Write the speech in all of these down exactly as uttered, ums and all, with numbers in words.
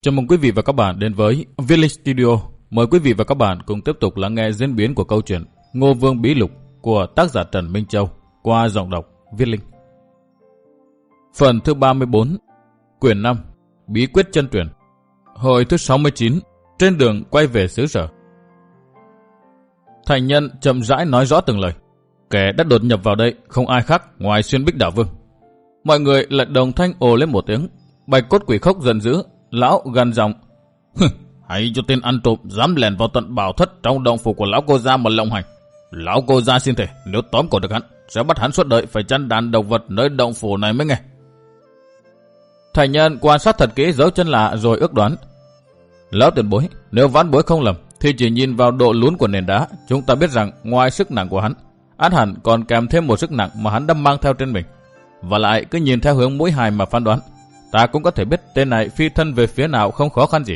Chào mừng quý vị và các bạn đến với Viết Linh Studio. Mời quý vị và các bạn cùng tiếp tục lắng nghe diễn biến của câu chuyện Ngô Vương Bí Lục của tác giả Trần Minh Châu qua giọng đọc Viết Linh. Phần thứ ba mươi bốn, quyển năm, Bí quyết chân truyền. Hồi thứ sáu mươi chín, trên đường quay về xứ sở. Thành Nhân chậm rãi nói rõ từng lời. Kẻ đã đột nhập vào đây không ai khác ngoài Xuyên Bích Đảo Vương. Mọi người lại đồng thanh ồ lên một tiếng. Bạch Cốt Quỷ Khốc giận dữ, lão gằn giọng: hãy cho tên ăn trộm dám lèn vào tận bảo thất trong động phủ của lão cô gia mà lộng hành. Lão cô gia xin thề nếu tóm cổ được hắn sẽ bắt hắn suốt đời phải chăn đàn độc vật nơi động phủ này mới nghe. Thành Nhân quan sát thật kỹ dấu chân lạ rồi ước đoán: lão tiền bối, nếu vãn bối không lầm thì chỉ nhìn vào độ lún của nền đá, chúng ta biết rằng ngoài sức nặng của hắn, ắt hẳn còn kèm thêm một sức nặng mà hắn đã mang theo trên mình. Và lại cứ nhìn theo hướng mũi hài mà phán đoán, ta cũng có thể biết tên này phi thân về phía nào không khó khăn gì.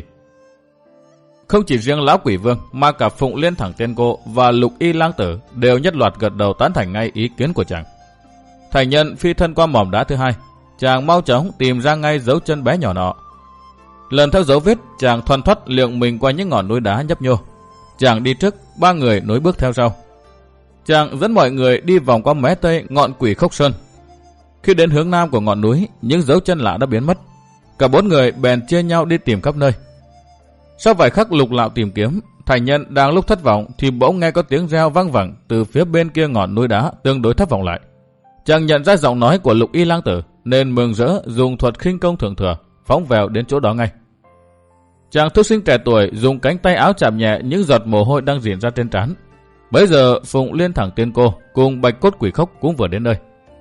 Không chỉ riêng lão Quỷ Vương mà cả Phụng Liên Thẳng Tiên Cô và Lục Y Lang Tử đều nhất loạt gật đầu tán thành ngay ý kiến của chàng. Thành Nhân phi thân qua mỏm đá thứ hai, chàng mau chóng tìm ra ngay dấu chân bé nhỏ nọ. Lần theo dấu vết, chàng thoăn thoắt liệng mình qua những ngọn núi đá nhấp nhô. Chàng đi trước, ba người nối bước theo sau. Chàng dẫn mọi người đi vòng qua mé tây ngọn Quỷ Khốc Sơn. Khi đến hướng nam của ngọn núi, những dấu chân lạ đã biến mất. Cả bốn người bèn chia nhau đi tìm khắp nơi. Sau vài khắc lục lạo tìm kiếm, Thành Nhân đang lúc thất vọng thì bỗng nghe có tiếng reo vang vẳng từ phía bên kia ngọn núi đá tương đối thấp vọng lại. Chàng nhận ra giọng nói của Lục Y Lang Tử nên mừng rỡ dùng thuật khinh công thượng thừa phóng vèo đến chỗ đó ngay. Chàng thư sinh trẻ tuổi dùng cánh tay áo chạm nhẹ những giọt mồ hôi đang rỉ ra trên trán. Bấy giờ Phụng Liên Thẳng Tiên Cô cùng Bạch Cốt Quỷ Khốc cũng vừa đến nơi.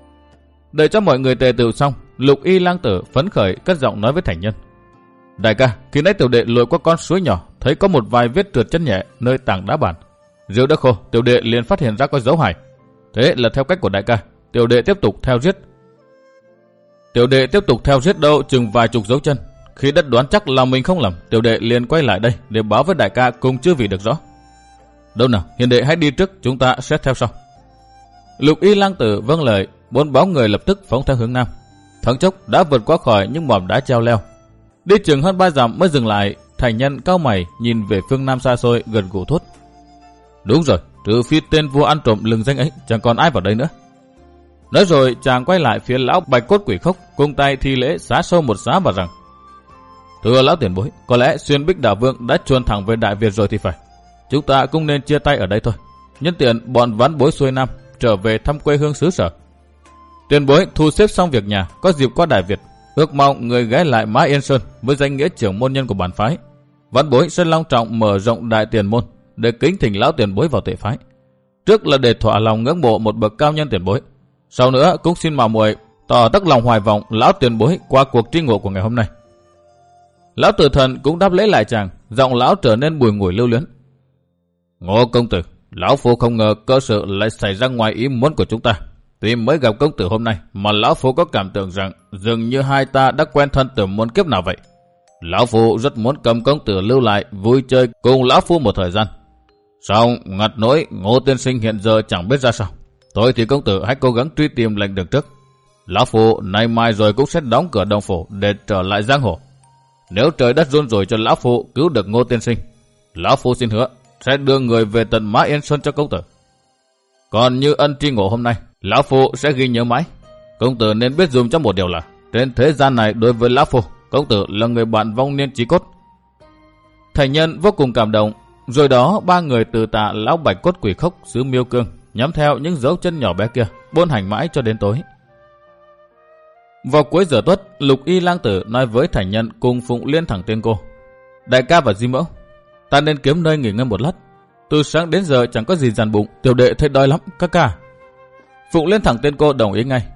Đợi cho mọi người tề tựu xong, Lục Y Lang Tử phấn khởi cất giọng nói với Thành Nhân: đại ca, khi nãy tiểu đệ lội qua con suối nhỏ, thấy có một vài vết trượt chân nhẹ nơi tảng đá bản. Rượu đã khô, tiểu đệ liền phát hiện ra có dấu hài. Thế là theo cách của đại ca, tiểu đệ tiếp tục theo giết. Tiểu đệ tiếp tục theo giết đâu chừng vài chục dấu chân. Khi đã đoán chắc là mình không lầm, tiểu đệ liền quay lại đây để báo với đại ca cùng chư vị được rõ. Đâu nào, hiền đệ hãy đi trước, chúng ta sẽ theo sau. Lục Y Lang Tử vâng lời, bốn bóng người lập tức phóng theo hướng nam. Thoáng chốc đã vượt qua khỏi những mỏm đá treo leo. Đi chừng hơn ba dặm mới dừng lại. Thành Nhân cau mày nhìn về phương nam xa xôi, gần gù thốt: đúng rồi, trừ phi tên vua ăn trộm lừng danh ấy, chẳng còn ai vào đây nữa. Nói rồi chàng quay lại phía lão Bạch Cốt Quỷ Khốc, cùng tay thi lễ xá sâu một xá và rằng: thưa lão tiền bối, có lẽ Xuyên Bích Đảo Vương đã chuồn thẳng về Đại Việt rồi thì phải. Chúng ta cũng nên chia tay ở đây thôi. Nhân tiện bọn vãn bối xuôi nam trở về thăm quê hương xứ sở. Tiền bối thu xếp xong việc nhà, có dịp qua Đại Việt, ước mong người ghé lại Mã Yên Sơn với danh nghĩa trưởng môn nhân của bản phái. Vãn bối sẽ long trọng mở rộng đại tiền môn để kính thỉnh lão tiền bối vào tệ phái. Trước là để thỏa lòng ngưỡng mộ một bậc cao nhân tiền bối, sau nữa cũng xin mạo muội tỏ tất lòng hoài vọng lão tiền bối qua cuộc tri ngộ của ngày hôm nay. Lão Tử Thần cũng đáp lễ lại chàng, giọng lão trở nên bùi ngùi lưu luyến: Ngô công tử, lão phu không ngờ cơ sự lại xảy ra ngoài ý muốn của chúng ta. Tuy mới gặp công tử hôm nay mà lão phu có cảm tưởng rằng dường như hai ta đã quen thân từ muôn kiếp nào vậy. Lão phu rất muốn cầm công tử lưu lại vui chơi cùng lão phu một thời gian. Song ngặt nỗi Ngô tiên sinh hiện giờ chẳng biết ra sao. Thôi thì công tử hãy cố gắng truy tìm lệnh đường trước. Lão phu nay mai rồi cũng sẽ đóng cửa đồng phủ để trở lại giang hồ. Nếu trời đất run rủi cho lão phu cứu được Ngô tiên sinh, lão phu xin hứa sẽ đưa người về tận Mã Yên Sơn cho công tử. Còn như ân tri ngộ hôm nay, lão phu sẽ ghi nhớ mãi. Công tử nên biết dùng cho một điều là trên thế gian này đối với lão phu, công tử là người bạn vong niên chí cốt. Thành Nhân vô cùng cảm động. Rồi đó ba người từ tạ lão Bạch Cốt Quỷ Khốc xứ Miêu Cương nhắm theo những dấu chân nhỏ bé kia buôn hành mãi cho đến tối. Vào cuối giờ tuất, Lục Y Lang Tử nói với Thành Nhân cùng Phụng Liên Thẳng Tiên Cô: đại ca và Di Mẫu, ta nên kiếm nơi nghỉ ngơi một lát. Từ sáng đến giờ chẳng có gì dằn bụng, tiểu đệ thấy đói lắm các ca. Phụng Liên Thẳng Tiên Cô đồng ý ngay: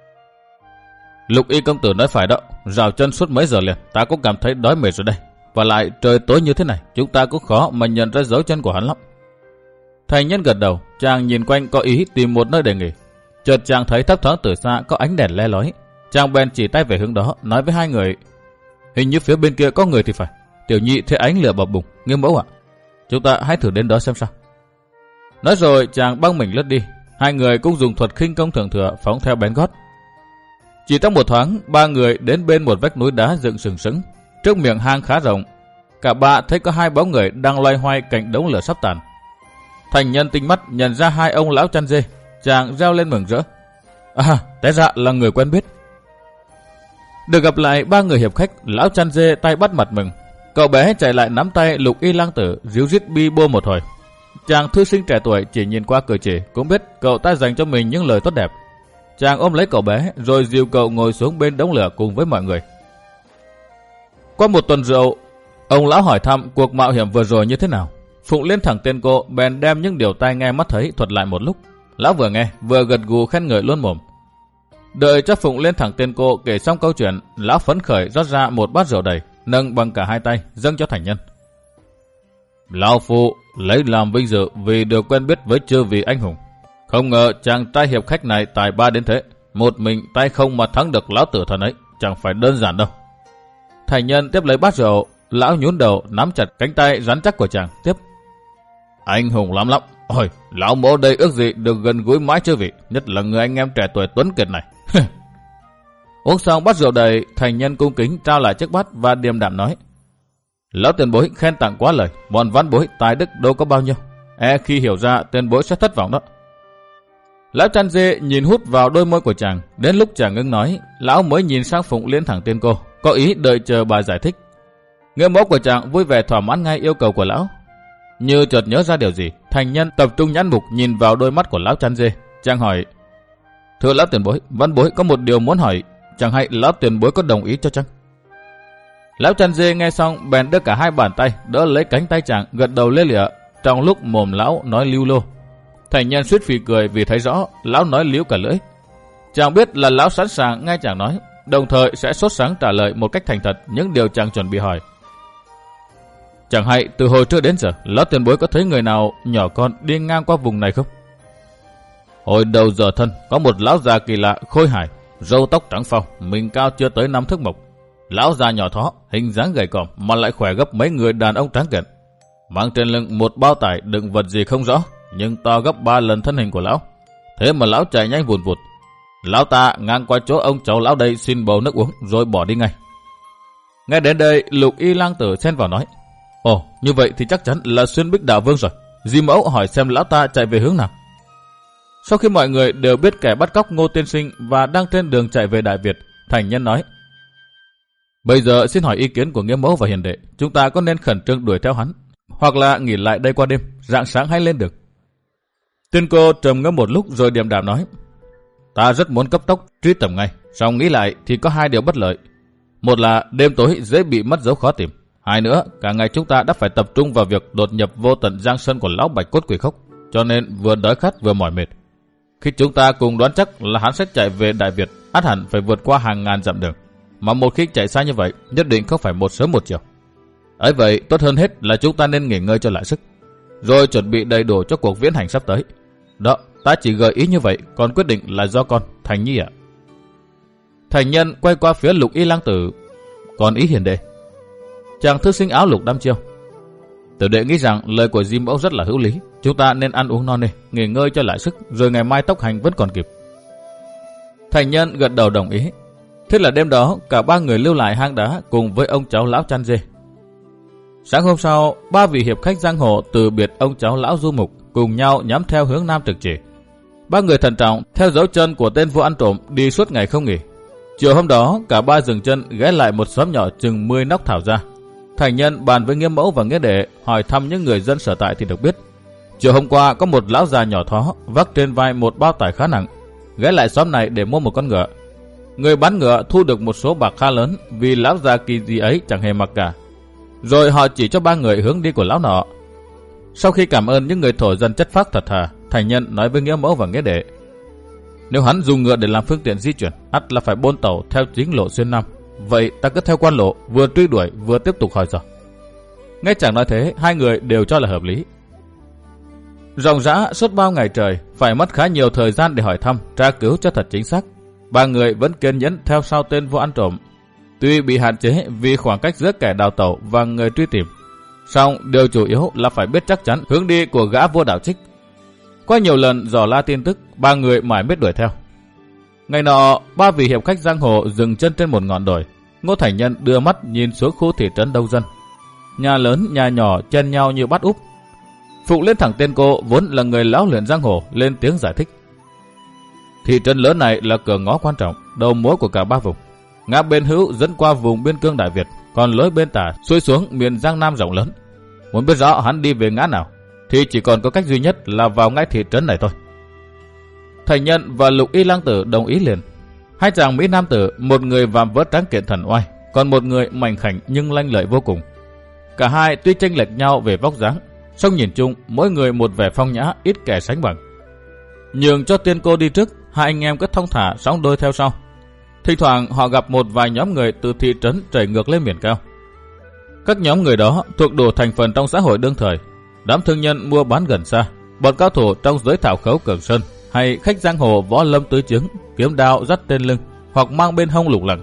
Lục Y công tử nói phải đó, rào chân suốt mấy giờ liền, ta cũng cảm thấy đói mệt rồi đây. Và lại trời tối như thế này, chúng ta cũng khó mà nhận ra dấu chân của hắn lắm. Thành Nhân gật đầu, chàng nhìn quanh có ý tìm một nơi để nghỉ. Chợt chàng thấy thấp thoáng từ xa có ánh đèn le lói, chàng bèn chỉ tay về hướng đó, nói với hai người: hình như phía bên kia có người thì phải. Tiểu nhị thấy ánh lửa bập bùng, Nghiêm mẫu ạ, chúng ta hãy thử đến đó xem sao. Nói rồi chàng băng mình lướt đi. Hai người cũng dùng thuật khinh công thượng thừa phóng theo bén gót. Chỉ trong một thoáng, ba người đến bên một vách núi đá dựng sừng sững. Trước miệng hang khá rộng, cả ba thấy có hai bóng người đang loay hoay cạnh đống lửa sắp tàn. Thành Nhân tinh mắt nhận ra hai ông lão chăn dê, chàng reo lên mừng rỡ. À, té ra là người quen biết. Được gặp lại ba người hiệp khách, lão chăn dê tay bắt mặt mừng. Cậu bé chạy lại nắm tay Lục Y Lang Tử, ríu rít bi bô một hồi. Chàng thư sinh trẻ tuổi chỉ nhìn qua cử chỉ cũng biết cậu ta dành cho mình những lời tốt đẹp. Chàng ôm lấy cậu bé rồi dìu cậu ngồi xuống bên đống lửa cùng với mọi người. Qua một tuần rượu, ông lão hỏi thăm cuộc mạo hiểm vừa rồi như thế nào. Phụng Liên thẳng tên cô bèn đem những điều tai nghe mắt thấy thuật lại một lúc. Lão vừa nghe vừa gật gù khen ngợi luôn mồm. Đợi cho Phụng Liên thẳng tên cô kể xong câu chuyện, lão phấn khởi rót ra một bát rượu đầy, nâng bằng cả hai tay dâng cho Thành Nhân. Lão phu lấy làm vinh dự vì được quen biết với chư vị anh hùng. Không ngờ chàng trai hiệp khách này tài ba đến thế, một mình tay không mà thắng được lão tử thần ấy, chẳng phải đơn giản đâu. Thành Nhân tiếp lấy bát rượu, lão nhún đầu nắm chặt cánh tay rắn chắc của chàng, tiếp. Anh hùng lắm lắm. Ôi, lão mỗ đây ước gì được gần gũi mãi chư vị, nhất là người anh em trẻ tuổi tuấn kiệt này. Uống xong bát rượu đầy, Thành Nhân cung kính trao lại chiếc bát và điềm đạm nói. Lão tiền bối khen tặng quá lời, bọn văn bối tài đức đâu có bao nhiêu. E khi hiểu ra tiền bối sẽ thất vọng đó. Lão chăn dê nhìn hút vào đôi môi của chàng, đến lúc chàng ngưng nói, lão mới nhìn sang Phụng Liên thẳng tên cô, có ý đợi chờ bà giải thích. Nghĩa mẫu của chàng vui vẻ thỏa mãn ngay yêu cầu của lão. Như chợt nhớ ra điều gì, Thành Nhân tập trung nhãn mục nhìn vào đôi mắt của lão chăn dê. Chàng hỏi, thưa lão tiền bối, văn bối có một điều muốn hỏi, chẳng hay lão tiền bối có đồng ý cho chăng? Lão chăn dê nghe xong bèn đưa cả hai bàn tay đỡ lấy cánh tay chàng, gật đầu lê lịa, trong lúc mồm lão nói lưu lô. Thành Nhân suýt phì cười vì thấy rõ lão nói líu cả lưỡi. Chàng biết là lão sẵn sàng nghe chàng nói, đồng thời sẽ sốt sắng trả lời một cách thành thật những điều chàng chuẩn bị hỏi. Chẳng hay từ hồi trước đến giờ, lão tiền bối có thấy người nào nhỏ con đi ngang qua vùng này không? Hồi đầu giờ thân, có một lão già kỳ lạ khôi hài, râu tóc trắng phau, mình cao chưa tới năm thước mộc. Lão già nhỏ thó, hình dáng gầy còm mà lại khỏe gấp mấy người đàn ông tráng kiện. Mang trên lưng một bao tải đựng vật gì không rõ, nhưng to gấp ba lần thân hình của lão. Thế mà lão chạy nhanh vụt vụt. Lão ta ngang qua chỗ ông cháu lão đây xin bầu nước uống rồi bỏ đi ngay. Nghe đến đây, Lục Y Lang Tử xen vào nói. Ồ, như vậy thì chắc chắn là Xuyên Bích Đạo Vương rồi. Di mẫu hỏi xem lão ta chạy về hướng nào. Sau khi mọi người đều biết kẻ bắt cóc Ngô Tiên Sinh và đang trên đường chạy về Đại Việt, Thành Nhân nói. Bây giờ xin hỏi ý kiến của nghĩa mẫu và hiền đệ, chúng ta có nên khẩn trương đuổi theo hắn, hoặc là nghỉ lại đây qua đêm, rạng sáng hay lên được? Tiên cô trầm ngâm một lúc rồi điềm đạm nói. Ta rất muốn cấp tốc truy tầm ngay, song nghĩ lại thì có hai điều bất lợi. Một là đêm tối dễ bị mất dấu khó tìm. Hai nữa, cả ngày chúng ta đã phải tập trung vào việc đột nhập vô tận giang sơn của lão Bạch Cốt Quỷ Khốc, cho nên vừa đói khát vừa mỏi mệt. Khi chúng ta cùng đoán chắc là hắn sẽ chạy về Đại Việt, ắt hẳn phải vượt qua hàng ngàn dặm đường. Mà một khi chạy xa như vậy, nhất định không phải một sớm một chiều. Ấy vậy, tốt hơn hết là chúng ta nên nghỉ ngơi cho lại sức, rồi chuẩn bị đầy đủ cho cuộc viễn hành sắp tới. Đó, ta chỉ gợi ý như vậy, còn quyết định là do con, Thành Nhi ạ. Thành Nhân quay qua phía Lục Y Lang Tử. Còn ý hiền đệ? Chàng thư sinh áo lục đăm chiêu. Tiểu đệ nghĩ rằng lời của Di mẫu rất là hữu lý. Chúng ta nên ăn uống no nê, nghỉ ngơi cho lại sức, rồi ngày mai tốc hành vẫn còn kịp. Thành Nhân gật đầu đồng ý. Thế là đêm đó, cả ba người lưu lại hang đá cùng với ông cháu lão chăn dê. Sáng hôm sau, ba vị hiệp khách giang hồ từ biệt ông cháu lão Du Mục, cùng nhau nhắm theo hướng nam trực chỉ. Ba người thận trọng theo dấu chân của tên vua ăn trộm đi suốt ngày không nghỉ. Chiều hôm đó, cả ba dừng chân ghé lại một xóm nhỏ chừng mười nóc thảo ra. Thành Nhân bàn với nghĩa mẫu và nghĩa đệ hỏi thăm những người dân sở tại thì được biết, chiều hôm qua có một lão già nhỏ thó vác trên vai một bao tải khá nặng, ghé lại xóm này để mua một con ngựa. Người bán ngựa thu được một số bạc khá lớn vì lão già kỳ gì ấy chẳng hề mặc cả. Rồi họ chỉ cho ba người hướng đi của lão nọ. Sau khi cảm ơn những người thổ dân chất phác thật thà, Thành Nhân nói với nghĩa mẫu và nghĩa đệ, nếu hắn dùng ngựa để làm phương tiện di chuyển, ắt là phải bôn tàu theo chính lộ xuyên nam. Vậy ta cứ theo quan lộ, vừa truy đuổi vừa tiếp tục hỏi dò. Nghe chàng nói thế, hai người đều cho là hợp lý. Ròng rã suốt bao ngày trời, phải mất khá nhiều thời gian để hỏi thăm, tra cứu cho thật chính xác. Ba người vẫn kiên nhẫn theo sau tên vua ăn trộm. Tuy bị hạn chế vì khoảng cách giữa kẻ đào tẩu và người truy tìm, song điều chủ yếu là phải biết chắc chắn hướng đi của gã vua đạo trích. Qua nhiều lần dò la tin tức, ba người mãi biết đuổi theo. Ngày nọ, ba vị hiệp khách giang hồ dừng chân trên một ngọn đồi. Ngô Thành Nhân đưa mắt nhìn xuống khu thị trấn đông dân. Nhà lớn, nhà nhỏ chen nhau như bát úp. Phụng Liên Thẳng Tiên Cô vốn là người lão luyện giang hồ lên tiếng giải thích. Thị trấn lớn này là cửa ngõ quan trọng, đầu mối của cả ba vùng. Ngã bên hữu dẫn qua vùng biên cương Đại Việt, còn lối bên tả xuôi xuống miền Giang Nam rộng lớn. Muốn biết rõ hắn đi về ngã nào, thì chỉ còn có cách duy nhất là vào ngay thị trấn này thôi. Thành Nhân và Lục Y Lang Tử đồng ý liền. Hai chàng mỹ nam tử, một người vạm vỡ tráng kiện thần oai, còn một người mảnh khảnh nhưng lanh lợi vô cùng. Cả hai tuy chênh lệch nhau về vóc dáng, song nhìn chung mỗi người một vẻ phong nhã ít kẻ sánh bằng. Nhường cho Tiên Cô đi trước, hai anh em cứ thong thả sóng đôi theo sau. Thỉnh thoảng họ gặp một vài nhóm người từ thị trấn chảy ngược lên miền cao. Các nhóm người đó thuộc đủ thành phần trong xã hội đương thời, đám thương nhân mua bán gần xa, bọn cao thủ trong giới thảo khấu Cường Sơn, hay khách giang hồ võ lâm tứ chứng, kiếm đao dắt trên lưng hoặc mang bên hông lục lẳng.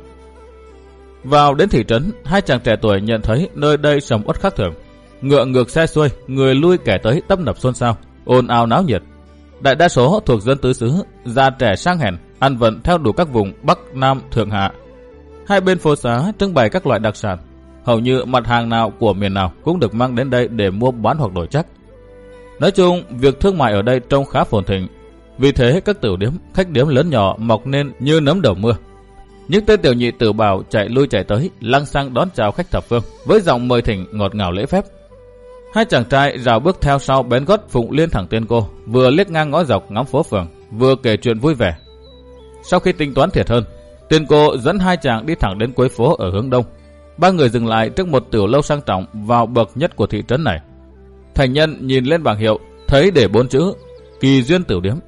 Vào đến thị trấn, hai chàng trẻ tuổi nhận thấy nơi đây sầm uất khác thường. Ngựa ngược xe xuôi, người lui kẻ tới tấp nập xôn xao, ồn ào náo nhiệt. Đại đa số thuộc dân tứ xứ, già trẻ sang hèn, ăn vận theo đủ các vùng Bắc, Nam, Thượng Hạ. Hai bên phố xá trưng bày các loại đặc sản, hầu như mặt hàng nào của miền nào cũng được mang đến đây để mua bán hoặc đổi chắc. Nói chung, việc thương mại ở đây trông khá phồn thịnh. Vì thế các tiểu điếm, khách điếm lớn nhỏ mọc nên như nấm đầu mưa. Những tên tiểu nhị tử bào chạy lui chạy tới, lăng xăng đón chào khách thập phương với giọng mời thỉnh ngọt ngào lễ phép. Hai chàng trai rào bước theo sau bén gót Phụng Liên Thẳng Tiên Cô, vừa liếc ngang ngõ dọc ngắm phố phường, vừa kể chuyện vui vẻ. Sau khi tính toán thiệt hơn, Tiên Cô dẫn hai chàng đi thẳng đến cuối phố ở hướng đông. Ba người dừng lại trước một tiểu lâu sang trọng vào bậc nhất của thị trấn này. Thành Nhân nhìn lên bảng hiệu, thấy để bốn chữ Kỳ Duyên Tiểu Điếm.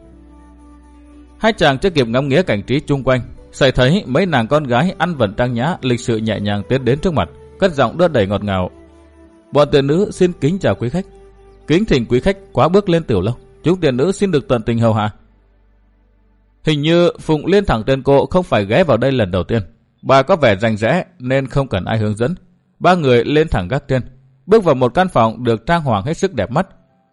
Hai chàng chưa kịp ngắm nghía cảnh trí chung quanh, xảy thấy mấy nàng con gái ăn vận trang nhã, lịch sự nhẹ nhàng tiến đến trước mặt, cất giọng đưa đẩy ngọt ngào. Bọn tiền nữ xin kính chào quý khách. Kính thỉnh quý khách quá bước lên tiểu lâu, chúng tiền nữ xin được tận tình hầu hạ. Hình như Phụng Liên Thẳng Tiên Cô không phải ghé vào đây lần đầu tiên. Bà có vẻ rành rẽ nên không cần ai hướng dẫn. Ba người lên thẳng gác trên, bước vào một căn phòng được trang hoàng hết sức đẹp mắt.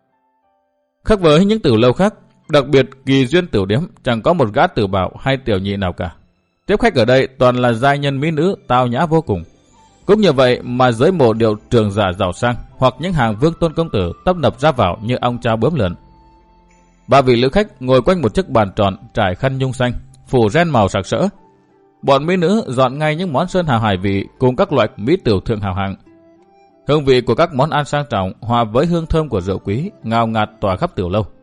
Khác với những tiểu lâu khác, đặc biệt Kỳ Duyên Tiểu Điếm chẳng có một gã tử bảo hay tiểu nhị nào cả. Tiếp khách ở đây toàn là giai nhân mỹ nữ tao nhã vô cùng. Cũng như vậy mà giới mộ điệu trường giả giàu sang hoặc những hàng vương tôn công tử tấp nập ra vào như ong chao bướm lượn. Ba vị lữ khách ngồi quanh một chiếc bàn tròn trải khăn nhung xanh, phủ ren màu sặc sỡ. Bọn mỹ nữ dọn ngay những món sơn hào hải vị cùng các loại mỹ tiểu thượng hào hạng. Hương vị của các món ăn sang trọng hòa với hương thơm của rượu quý ngào ngạt tỏa khắp tiểu lâu.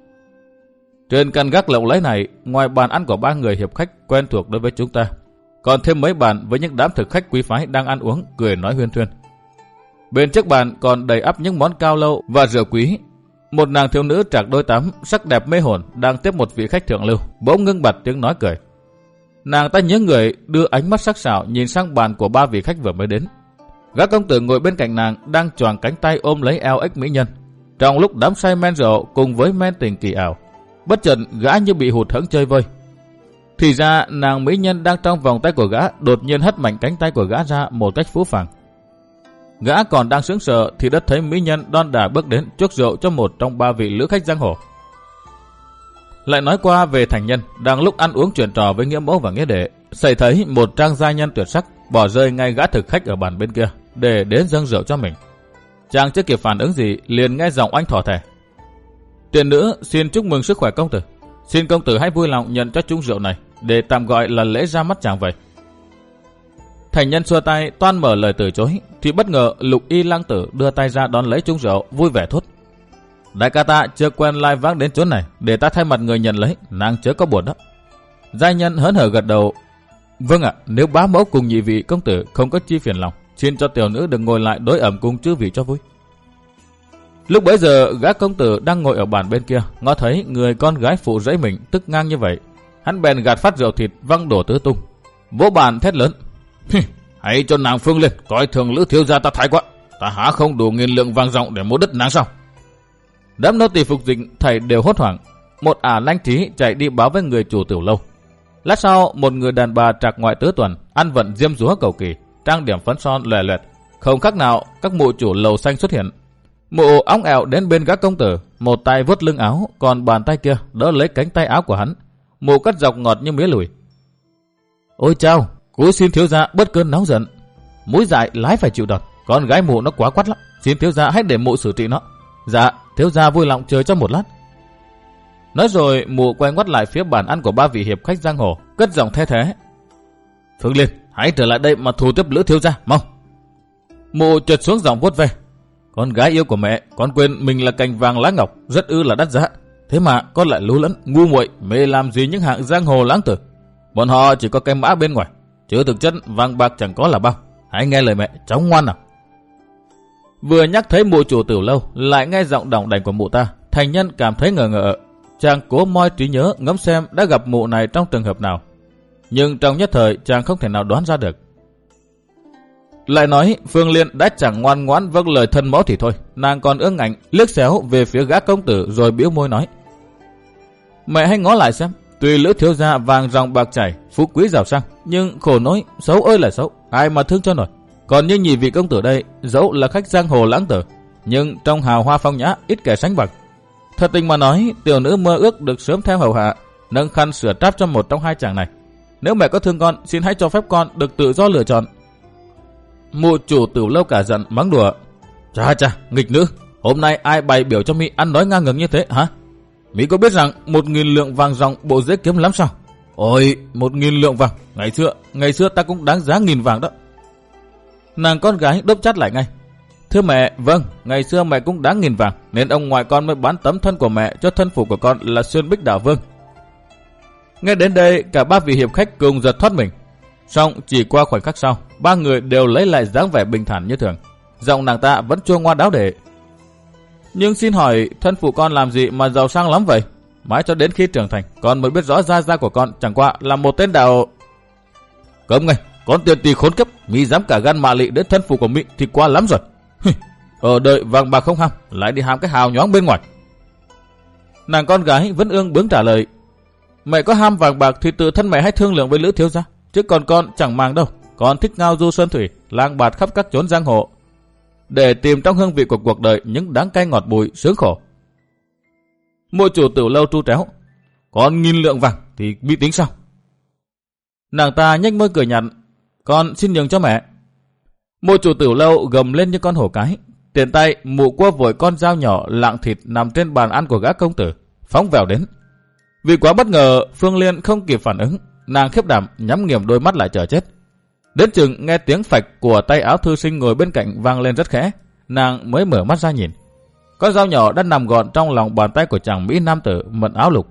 Trên căn gác lộng lẫy này, ngoài bàn ăn của ba người hiệp khách quen thuộc đối với chúng ta, còn thêm mấy bàn với những đám thực khách quý phái đang ăn uống cười nói huyên thuyên. Bên trước bàn còn đầy ắp những món cao lầu và rượu quý. Một nàng thiếu nữ trạc đôi tám, sắc đẹp mê hồn đang tiếp một vị khách thượng lưu, bỗng ngưng bặt tiếng nói cười. Nàng ta nhớ người đưa ánh mắt sắc sảo nhìn sang bàn của ba vị khách vừa mới đến. Gã công tử ngồi bên cạnh nàng đang choàng cánh tay ôm lấy eo ếch mỹ nhân. Trong lúc đắm say men rượu cùng với men tình kỳ ảo, bất chợt gã như bị hụt hẫng chơi vơi. Thì ra nàng mỹ nhân đang trong vòng tay của gã đột nhiên hất mạnh cánh tay của gã ra một cách phũ phàng. Gã còn đang sững sờ thì đã thấy mỹ nhân đon đả bước đến chuốc rượu cho một trong ba vị lữ khách giang hồ. Lại nói qua về Thành Nhân đang lúc ăn uống chuyện trò với nghĩa mẫu và nghĩa đệ, xảy thấy một trang gia nhân tuyệt sắc bỏ rơi ngay gã thực khách ở bàn bên kia để đến dâng rượu cho mình. Chàng chưa kịp phản ứng gì liền nghe giọng oanh thỏ thẻ. Tiền nữ xin chúc mừng sức khỏe công tử. Xin công tử hãy vui lòng nhận cho chung rượu này để tạm gọi là lễ ra mắt chàng vậy. Thành Nhân xua tay toan mở lời từ chối thì bất ngờ Lục Y Lang Tử đưa tay ra đón lấy chung rượu, vui vẻ thốt: Đại ca ta chưa quen lai vãng đến chỗ này, để ta thay mặt người nhận lấy, nàng chớ có buồn đó. Giai nhân hớn hở gật đầu: Vâng ạ, nếu bá mẫu cùng nhị vị công tử không có chi phiền lòng, xin cho tiểu nữ được ngồi lại đối ẩm cùng chư vị cho vui. Lúc bấy giờ gã công tử đang ngồi ở bàn bên kia ngó thấy người con gái phụ rẫy mình tức ngang như vậy, hắn bèn gạt phát rượu thịt văng đổ tứ tung, vỗ bàn thét lớn: Hãy cho nàng Phương lên, coi thường Lữ thiếu gia ta thái quá, ta há không đủ nghìn lượng vàng ròng để mua đất nàng sao? Đám nô tỳ phục dịch thảy đều hốt hoảng. Một ả lanh trí chạy đi báo với người chủ tiểu lâu. Lát sau một người đàn bà trạc ngoại tứ tuần, ăn vận diêm dúa cầu kỳ, trang điểm phấn son lòe loẹt, không khác nào các mụ chủ lầu xanh xuất hiện. Mụ óng ẹo đến bên gã công tử, một tay vuốt lưng áo, còn bàn tay kia đỡ lấy cánh tay áo của hắn. Mụ cắt dọc ngọt như mía lùi. Ôi chao, cúi xin thiếu gia bớt cơn nóng giận, mũi dại lái phải chịu đòn. Con gái mụ nó quá quắt lắm, xin thiếu gia hãy để mụ xử trị nó. Dạ, thiếu gia vui lòng chờ cho một lát. Nói rồi mụ quay ngoắt lại phía bàn ăn của ba vị hiệp khách giang hồ, cất giọng the thế. Phương Liên, hãy trở lại đây mà thù tiếp lữ thiếu gia, mau. Mụ trượt xuống giọng vuốt ve. Con gái yêu của mẹ, con quên mình là cành vàng lá ngọc, rất ư là đắt giá. Thế mà con lại lú lẫn, ngu muội, mê làm gì những hạng giang hồ lãng tử. Bọn họ chỉ có cái mã bên ngoài, chứ thực chất vàng bạc chẳng có là bao. Hãy nghe lời mẹ, cháu ngoan nào. Vừa nhắc thấy mụ chủ Tiểu Lâu, lại nghe giọng đỏng đảnh của mụ ta, Thành Nhân cảm thấy ngờ ngợ. Chàng cố moi trí nhớ ngẫm xem đã gặp mụ này trong trường hợp nào, nhưng trong nhất thời chàng không thể nào đoán ra được. Lại nói Phương Liên đã chẳng ngoan ngoãn vâng lời thân mẫu thì thôi, nàng còn ương ngạnh liếc xéo về phía gã công tử rồi bĩu môi nói: Mẹ hãy ngó lại xem, tuy lữ thiếu gia vàng ròng bạc chảy, phú quý giàu sang, nhưng khổ nỗi xấu ơi là xấu, ai mà thương cho nổi. Còn như nhị vị công tử đây, dẫu là khách giang hồ lãng tử, nhưng trong hào hoa phong nhã ít kẻ sánh bằng. Thật tình mà nói, tiểu nữ mơ ước được sớm theo hầu hạ, nâng khăn sửa tráp cho một trong hai chàng này. Nếu mẹ có thương con, xin hãy cho phép con được tự do lựa chọn. Mụ chủ Tiểu Lâu cả giận mắng đùa: Chà chà, nghịch nữ, hôm nay ai bày biểu cho mi ăn nói ngang ngược như thế hả? Mi có biết rằng một nghìn lượng vàng ròng bộ dễ kiếm lắm sao? Ôi, một nghìn lượng vàng, ngày xưa, ngày xưa ta cũng đáng giá nghìn vàng đó. Nàng con gái đốc chát lại ngay: Thưa mẹ, vâng, ngày xưa mẹ cũng đáng nghìn vàng, nên ông ngoại con mới bán tấm thân của mẹ cho thân phụ của con là Xuyên Bích Đảo Vương. Nghe đến đây, cả ba vị hiệp khách cùng giật thoát mình. Song chỉ qua khoảnh khắc sau, ba người đều lấy lại dáng vẻ bình thản như thường. Giọng nàng ta vẫn chua ngoa đáo để: Nhưng xin hỏi, thân phụ con làm gì mà giàu sang lắm vậy? Mãi cho đến khi trưởng thành, con mới biết rõ gia gia của con chẳng qua là một tên đạo. Cấm ngay, con tiền tỳ khốn kiếp, mi dám cả gan mạ lị đến thân phụ của mi thì quá lắm rồi. Ở đời vàng bạc không ham, lại đi ham cái hào nhoáng bên ngoài. Nàng con gái vẫn ương bướng trả lời: Mẹ có ham vàng bạc thì tự thân mẹ hãy thương lượng với lữ thiếu gia, chứ còn con chẳng màng đâu. Con thích ngao du sơn thủy, lang bạt khắp các chốn giang hồ, để tìm trong hương vị của cuộc đời những đắng cay ngọt bùi sướng khổ. Mụ chủ Tiểu Lâu tru tréo: Con nghìn lượng vàng thì bị tính sao? Nàng ta nhếch môi cười nhạt: Con xin nhường cho mẹ. Mụ chủ Tiểu Lâu gầm lên như con hổ cái, tiền tay mụ quơ vội con dao nhỏ lạng thịt nằm trên bàn ăn của gã công tử, phóng vèo đến. Vì quá bất ngờ, Phương Liên không kịp phản ứng, nàng khiếp đảm nhắm nghiền đôi mắt lại chờ chết. Đến chừng nghe tiếng phạch của tay áo thư sinh ngồi bên cạnh vang lên rất khẽ, nàng mới mở mắt ra nhìn. Con dao nhỏ đã nằm gọn trong lòng bàn tay của chàng mỹ nam tử mận áo lục.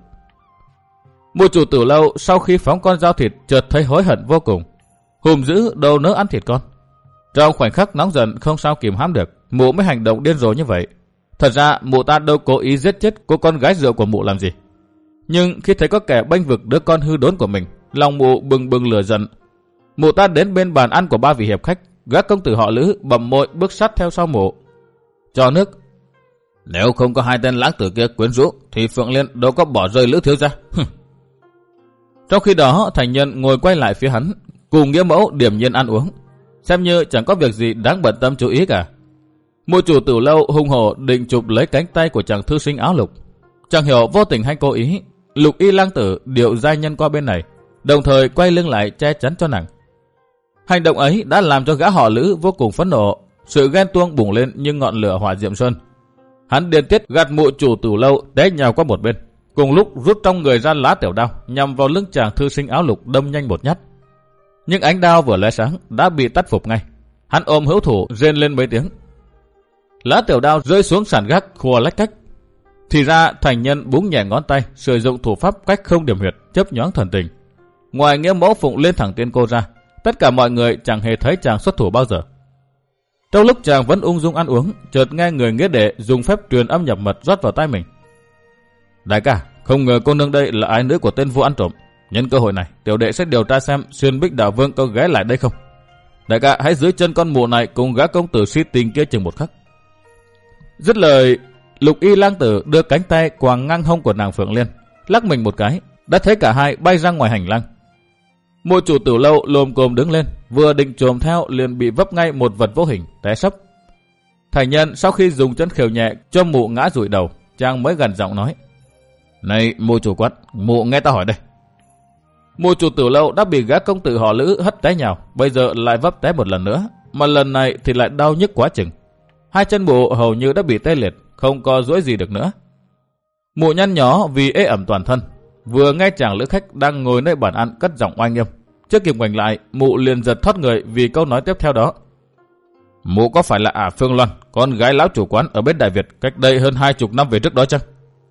Mụ chủ Tiểu Lâu sau khi phóng con dao thịt chợt thấy hối hận vô cùng, hùm dữ đâu nỡ ăn thịt con. Trong khoảnh khắc nóng giận không sao kìm hãm được, mụ mới hành động điên rồ như vậy. Thật ra mụ ta đâu cố ý giết chết cô con gái rượu của mụ làm gì. Nhưng khi thấy có kẻ bênh vực đứa con hư đốn của mình, lòng mụ bừng bừng lửa giận. Mụ ta đến bên bàn ăn của ba vị hiệp khách, gã công tử họ Lữ bầm môi bước sát theo sau mụ. Cho nước. Nếu không có hai tên lãng tử kia quyến rũ, thì Phượng Liên đâu có bỏ rơi Lữ thiếu gia. Trong khi đó, Thành Nhân ngồi quay lại phía hắn, cùng nghĩa mẫu điềm nhiên ăn uống, xem như chẳng có việc gì đáng bận tâm chú ý cả. Mụ chủ Tiểu Lâu hung hổ định chụp lấy cánh tay của chàng thư sinh áo lục. Chẳng hiểu vô tình hay cố ý, Lục Y lang tử điệu giai nhân qua bên này, đồng thời quay lưng lại che chắn cho nàng. Hành động ấy đã làm cho gã họ Lữ vô cùng phẫn nộ, sự ghen tuông bùng lên như ngọn lửa hỏa diệm sơn. Hắn điên tiết gạt mụ chủ Tiểu Lâu té nhào qua một bên, cùng lúc rút trong người ra lá tiểu đao nhằm vào lưng chàng thư sinh áo lục đâm nhanh một nhát. Nhưng ánh đao vừa lóe sáng đã bị tắt phục ngay. Hắn ôm hữu thủ rên lên mấy tiếng. Lá tiểu đao rơi xuống sàn gác khua lách cách. Thì ra Thành Nhân búng nhẹ ngón tay, sử dụng thủ pháp cách không điểm huyệt, chớp nhoáng thần tình. Ngoài nghĩa mẫu phụng lên thẳng tiên cô ra, tất cả mọi người chẳng hề thấy chàng xuất thủ bao giờ. Trong lúc chàng vẫn ung dung ăn uống, chợt nghe người nghĩa đệ dùng phép truyền âm nhập mật rót vào tai mình. Đại ca, không ngờ cô nương đây là ái nữ của tên vua ăn trộm. Nhân cơ hội này, tiểu đệ sẽ điều tra xem Xuyên Bích Đảo Vương có ghé lại đây không. Đại ca hãy giữ chân con mụ này cùng gã công tử si tình kia chừng một khắc. Dứt lời, Lục Y lang tử đưa cánh tay quàng ngang hông của nàng Phượng Liên, lắc mình một cái, đã thấy cả hai bay ra ngoài hành lang. Mụ chủ Tiểu Lâu lồm cồm đứng lên, vừa định chồm theo liền bị vấp ngay một vật vô hình té sấp. Thành Nhân sau khi dùng chân khều nhẹ cho mụ ngã rụi đầu, chàng mới gần giọng nói: Này mụ chủ quán, mụ nghe ta hỏi đây. Mụ chủ Tiểu Lâu đã bị gã công tử họ Lữ hất té nhào, bây giờ lại vấp té một lần nữa, mà lần này thì lại đau nhức quá chừng. Hai chân mụ hầu như đã bị tê liệt, không có duỗi gì được nữa. Mụ nhăn nhó vì ê ẩm toàn thân, vừa nghe chàng lữ khách đang ngồi nơi bàn ăn cất giọng oai nghiêm. Chưa kịp ngoảnh lại, mụ liền giật thoát người vì câu nói tiếp theo đó. Mụ có phải là ả Phương Loan, con gái lão chủ quán ở bên Đại Việt cách đây hơn hai chục năm về trước đó chăng?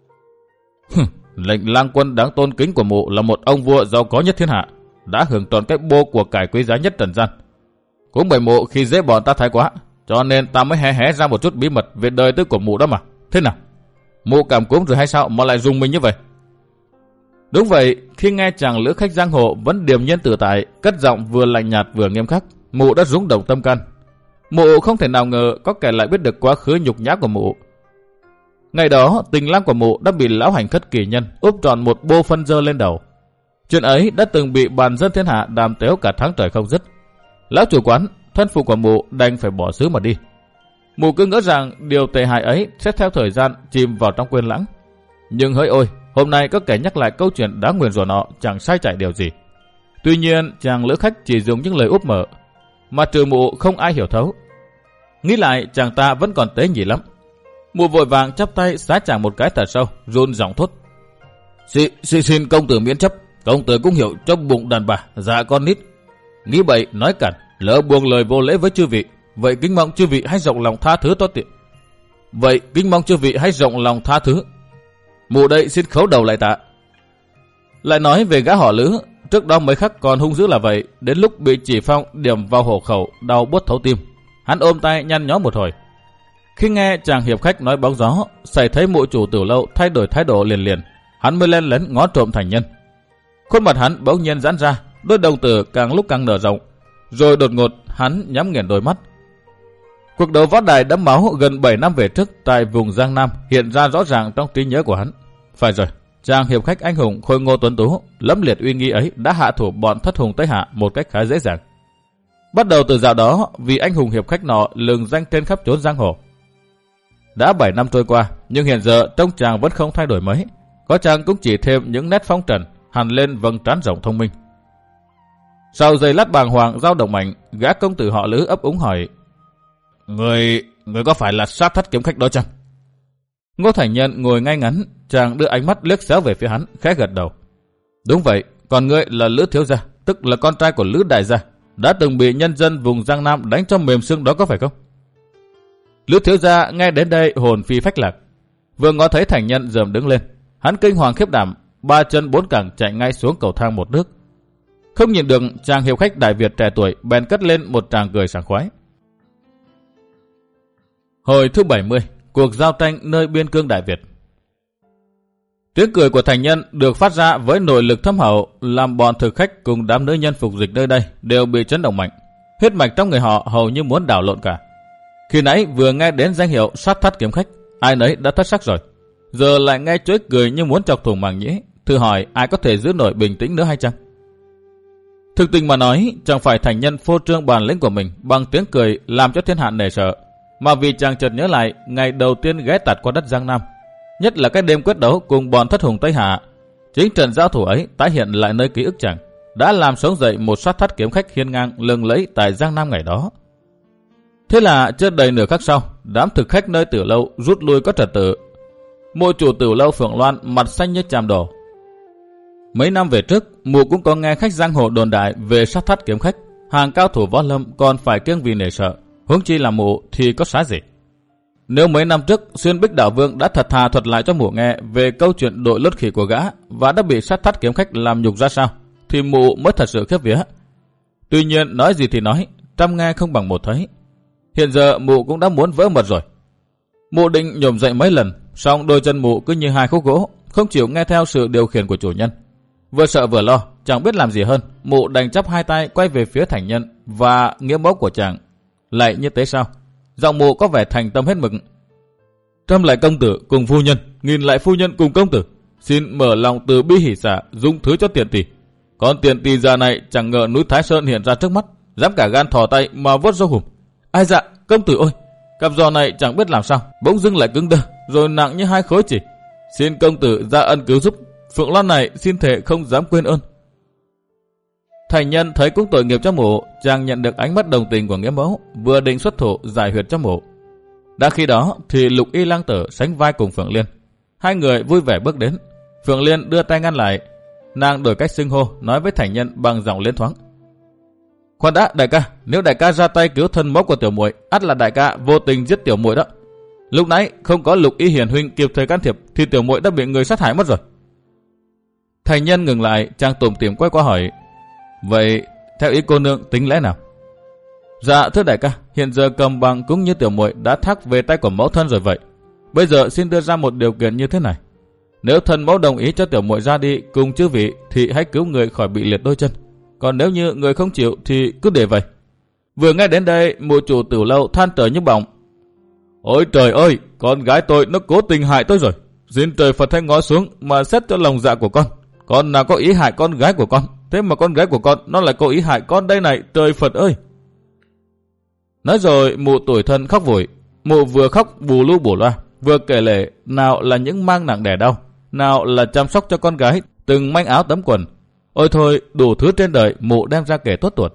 Lệnh lang quân đáng tôn kính của mụ là một ông vua giàu có nhất thiên hạ, đã hưởng trọn cái bô của cải quý giá nhất trần gian. Cũng bởi mụ khi dễ bọn ta thái quá, cho nên ta mới hé hé ra một chút bí mật về đời tư của mụ đó mà. Thế nào? Mụ cảm cúm rồi hay sao mà lại dùng mình như vậy? Đúng vậy, khi nghe chàng lữ khách giang hồ vẫn điềm nhiên tự tại, cất giọng vừa lạnh nhạt vừa nghiêm khắc, mụ đã rung động tâm can. Mụ không thể nào ngờ có kẻ lại biết được quá khứ nhục nhã của mụ. Ngày đó, tình lang của mụ đã bị lão hành khất kỳ nhân úp tròn một bô phân dơ lên đầu. Chuyện ấy đã từng bị bàn dân thiên hạ đàm tếu cả tháng trời không dứt. Lão chủ quán, thân phụ của mụ đành phải bỏ xứ mà đi. Mụ cứ ngỡ rằng điều tệ hại ấy sẽ theo thời gian chìm vào trong quên lãng. Nhưng hỡi ôi, hôm nay có kẻ nhắc lại câu chuyện đáng nguyền rủa nọ chẳng sai chạy điều gì. Tuy nhiên, chàng lữ khách chỉ dùng những lời úp mở, mà trừ mụ không ai hiểu thấu. Nghĩ lại, chàng ta vẫn còn tế nhị lắm. Mụ vội vàng chắp tay xá chàng một cái thật sâu, run giọng thốt. Xin, xin, xin công tử miễn chấp, công tử cũng hiểu trong bụng đàn bà, dạ con nít. Nghĩ bậy, nói cản, lỡ buông lời vô lễ với chư vị, vậy kính mong chư vị hãy rộng lòng tha thứ tốt tiện. Vậy kính mong chư vị hãy rộng lòng tha thứ. Mụ đây xin khấu đầu lại tạ. Lại nói về gã họ Lữ, trước đó mấy khắc còn hung dữ là vậy, đến lúc bị chỉ phong điểm vào hổ khẩu, đau buốt thấu tim, hắn ôm tay nhăn nhó một hồi. Khi nghe chàng hiệp khách nói bóng gió, xảy thấy mụ chủ tiểu lâu thay đổi thái độ liền liền, hắn mới len lén ngó trộm Thành Nhân. Khuôn mặt hắn bỗng nhiên giãn ra, đôi đồng tử càng lúc càng nở rộng, rồi đột ngột hắn nhắm nghiền đôi mắt. Cuộc đấu võ đài đẫm máu gần bảy năm về trước tại vùng Giang Nam hiện ra rõ ràng trong trí nhớ của hắn. Phải rồi, chàng hiệp khách anh hùng khôi ngô tuấn tú, lẫm liệt uy nghi ấy đã hạ thủ bọn thất hùng Tây Hạ một cách khá dễ dàng. Bắt đầu từ dạo đó, vì anh hùng hiệp khách nọ lừng danh trên khắp chốn giang hồ. Đã bảy năm trôi qua, nhưng hiện giờ trông chàng vẫn không thay đổi mấy, có chàng cũng chỉ thêm những nét phong trần hằn lên vầng trán rộng thông minh. Sau giây lát bàng hoàng dao động mạnh, gã công tử họ Lữ ấp úng hỏi: Người, người có phải là sát thất kiếm khách đó chăng? Ngô Thành Nhân ngồi ngay ngắn, chàng đưa ánh mắt liếc xéo về phía hắn, khẽ gật đầu. Đúng vậy, còn ngươi là Lữ thiếu gia, tức là con trai của Lữ đại gia, đã từng bị nhân dân vùng Giang Nam đánh cho mềm xương đó có phải không? Lữ thiếu gia nghe đến đây hồn phi phách lạc, vừa ngó thấy Thành Nhân rầm đứng lên, hắn kinh hoàng khiếp đảm, ba chân bốn cẳng chạy ngay xuống cầu thang một nước. Không nhìn được, chàng hiệp khách Đại Việt trẻ tuổi bèn cất lên một tràng cười sảng khoái. Hồi thứ bảy mươi, cuộc giao tranh nơi biên cương Đại Việt. Tiếng cười của Thành Nhân được phát ra với nội lực thâm hậu, làm bọn thực khách cùng đám nữ nhân phục dịch nơi đây đều bị chấn động mạnh. Huyết mạch trong người họ hầu như muốn đảo lộn cả. Khi nãy vừa nghe đến danh hiệu sát thắt kiếm khách, ai nấy đã thất sắc rồi. Giờ lại nghe chuỗi cười như muốn chọc thủng màng nhĩ, thử hỏi ai có thể giữ nổi bình tĩnh nữa hay chăng? Thực tình mà nói, chẳng phải Thành Nhân phô trương bản lĩnh của mình bằng tiếng cười làm cho thiên hạ nể sợ, mà vì chàng chợt nhớ lại ngày đầu tiên ghé tạt qua đất Giang Nam, nhất là cái đêm quyết đấu cùng bọn thất hùng Tây Hạ. Chính trận giao thủ ấy tái hiện lại nơi ký ức chàng, đã làm sống dậy một sát thắt kiếm khách hiên ngang lừng lẫy tại Giang Nam ngày đó. Thế là chưa đầy nửa khắc sau, đám thực khách nơi Tử Lâu rút lui có trật tự. Mộ chủ Tử Lâu Phượng Loan mặt xanh như chàm đổ. Mấy năm về trước, mụ cũng có nghe khách giang hồ đồn đại về sát thắt kiếm khách, hàng cao thủ võ lâm còn phải kiêng vì nể sợ, huống chi là mụ thì có xá gì. Nếu mấy năm trước Xuyên Bích Đạo Vương đã thật thà thuật lại cho mụ nghe về câu chuyện đội lốt khỉ của gã và đã bị sát thắt kiếm khách làm nhục ra sao, thì mụ mới thật sự khiếp vía. Tuy nhiên nói gì thì nói, trăm nghe không bằng một thấy. Hiện giờ mụ cũng đã muốn vỡ mật rồi. Mụ định nhổm dậy mấy lần, song đôi chân mụ cứ như hai khúc gỗ, không chịu nghe theo sự điều khiển của chủ nhân. Vừa sợ vừa lo, chẳng biết làm gì hơn, mụ đành chắp hai tay quay về phía Thành Nhân và nghĩa mẫu của chàng. Lại như thế sao? Giọng mụ có vẻ thành tâm hết mực. Trăm lại công tử cùng phu nhân, nghìn lại phu nhân cùng công tử, xin mở lòng từ bi hỷ xả, dung thứ cho tiền tỷ. Còn tiền tỷ già này chẳng ngờ núi Thái Sơn hiện ra trước mắt, dám cả gan thò tay mà vuốt râu hùm. Ai dạ, công tử ơi, cặp giò này chẳng biết làm sao, bỗng dưng lại cứng đơ, rồi nặng như hai khối chỉ. Xin công tử ra ân cứu giúp, Phượng Loan này xin thề không dám quên ơn. Thành nhân thấy cũng tội nghiệp cho mụ, chàng nhận được ánh mắt đồng tình của nghĩa mẫu, vừa định xuất thủ giải huyệt cho mụ. Đã khi đó thì Lục Y lang tử sánh vai cùng Phượng Liên. Hai người vui vẻ bước đến. Phượng Liên đưa tay ngăn lại. Nàng đổi cách xưng hô, nói với thành nhân bằng giọng liên thoáng. Khoan đã, đại ca, nếu đại ca ra tay cứu thân mẫu của tiểu muội, ắt là đại ca vô tình giết tiểu muội đó. Lúc nãy không có Lục Y hiển huynh kịp thời can thiệp thì tiểu muội đã bị người sát hại mất rồi. Thành nhân ngừng lại, chàng tủm tỉm quay qua hỏi: Vậy theo ý cô nương tính lẽ nào? Dạ thưa đại ca, hiện giờ cầm bằng cũng như tiểu muội đã thác về tay của mẫu thân rồi vậy. Bây giờ xin đưa ra một điều kiện như thế này. Nếu thân mẫu đồng ý cho tiểu muội ra đi cùng chư vị thì hãy cứu người khỏi bị liệt đôi chân. Còn nếu như người không chịu thì cứ để vậy. Vừa nghe đến đây, mụ chủ Tử Lâu than thở như bỏng. Ôi trời ơi, con gái tôi nó cố tình hại tôi rồi. Xin trời Phật hãy ngó xuống mà xét cho lòng dạ của con. Con nào có ý hại con gái của con, thế mà con gái của con nó lại có ý hại con đây này, trời Phật ơi. Nói rồi mụ tủi thân khóc vội. Mụ vừa khóc bù lu bù loa, vừa kể lể nào là những mang nặng đẻ đau, nào là chăm sóc cho con gái từng manh áo tấm quần. Ôi thôi, đủ thứ trên đời mụ đem ra kể tuốt tuột.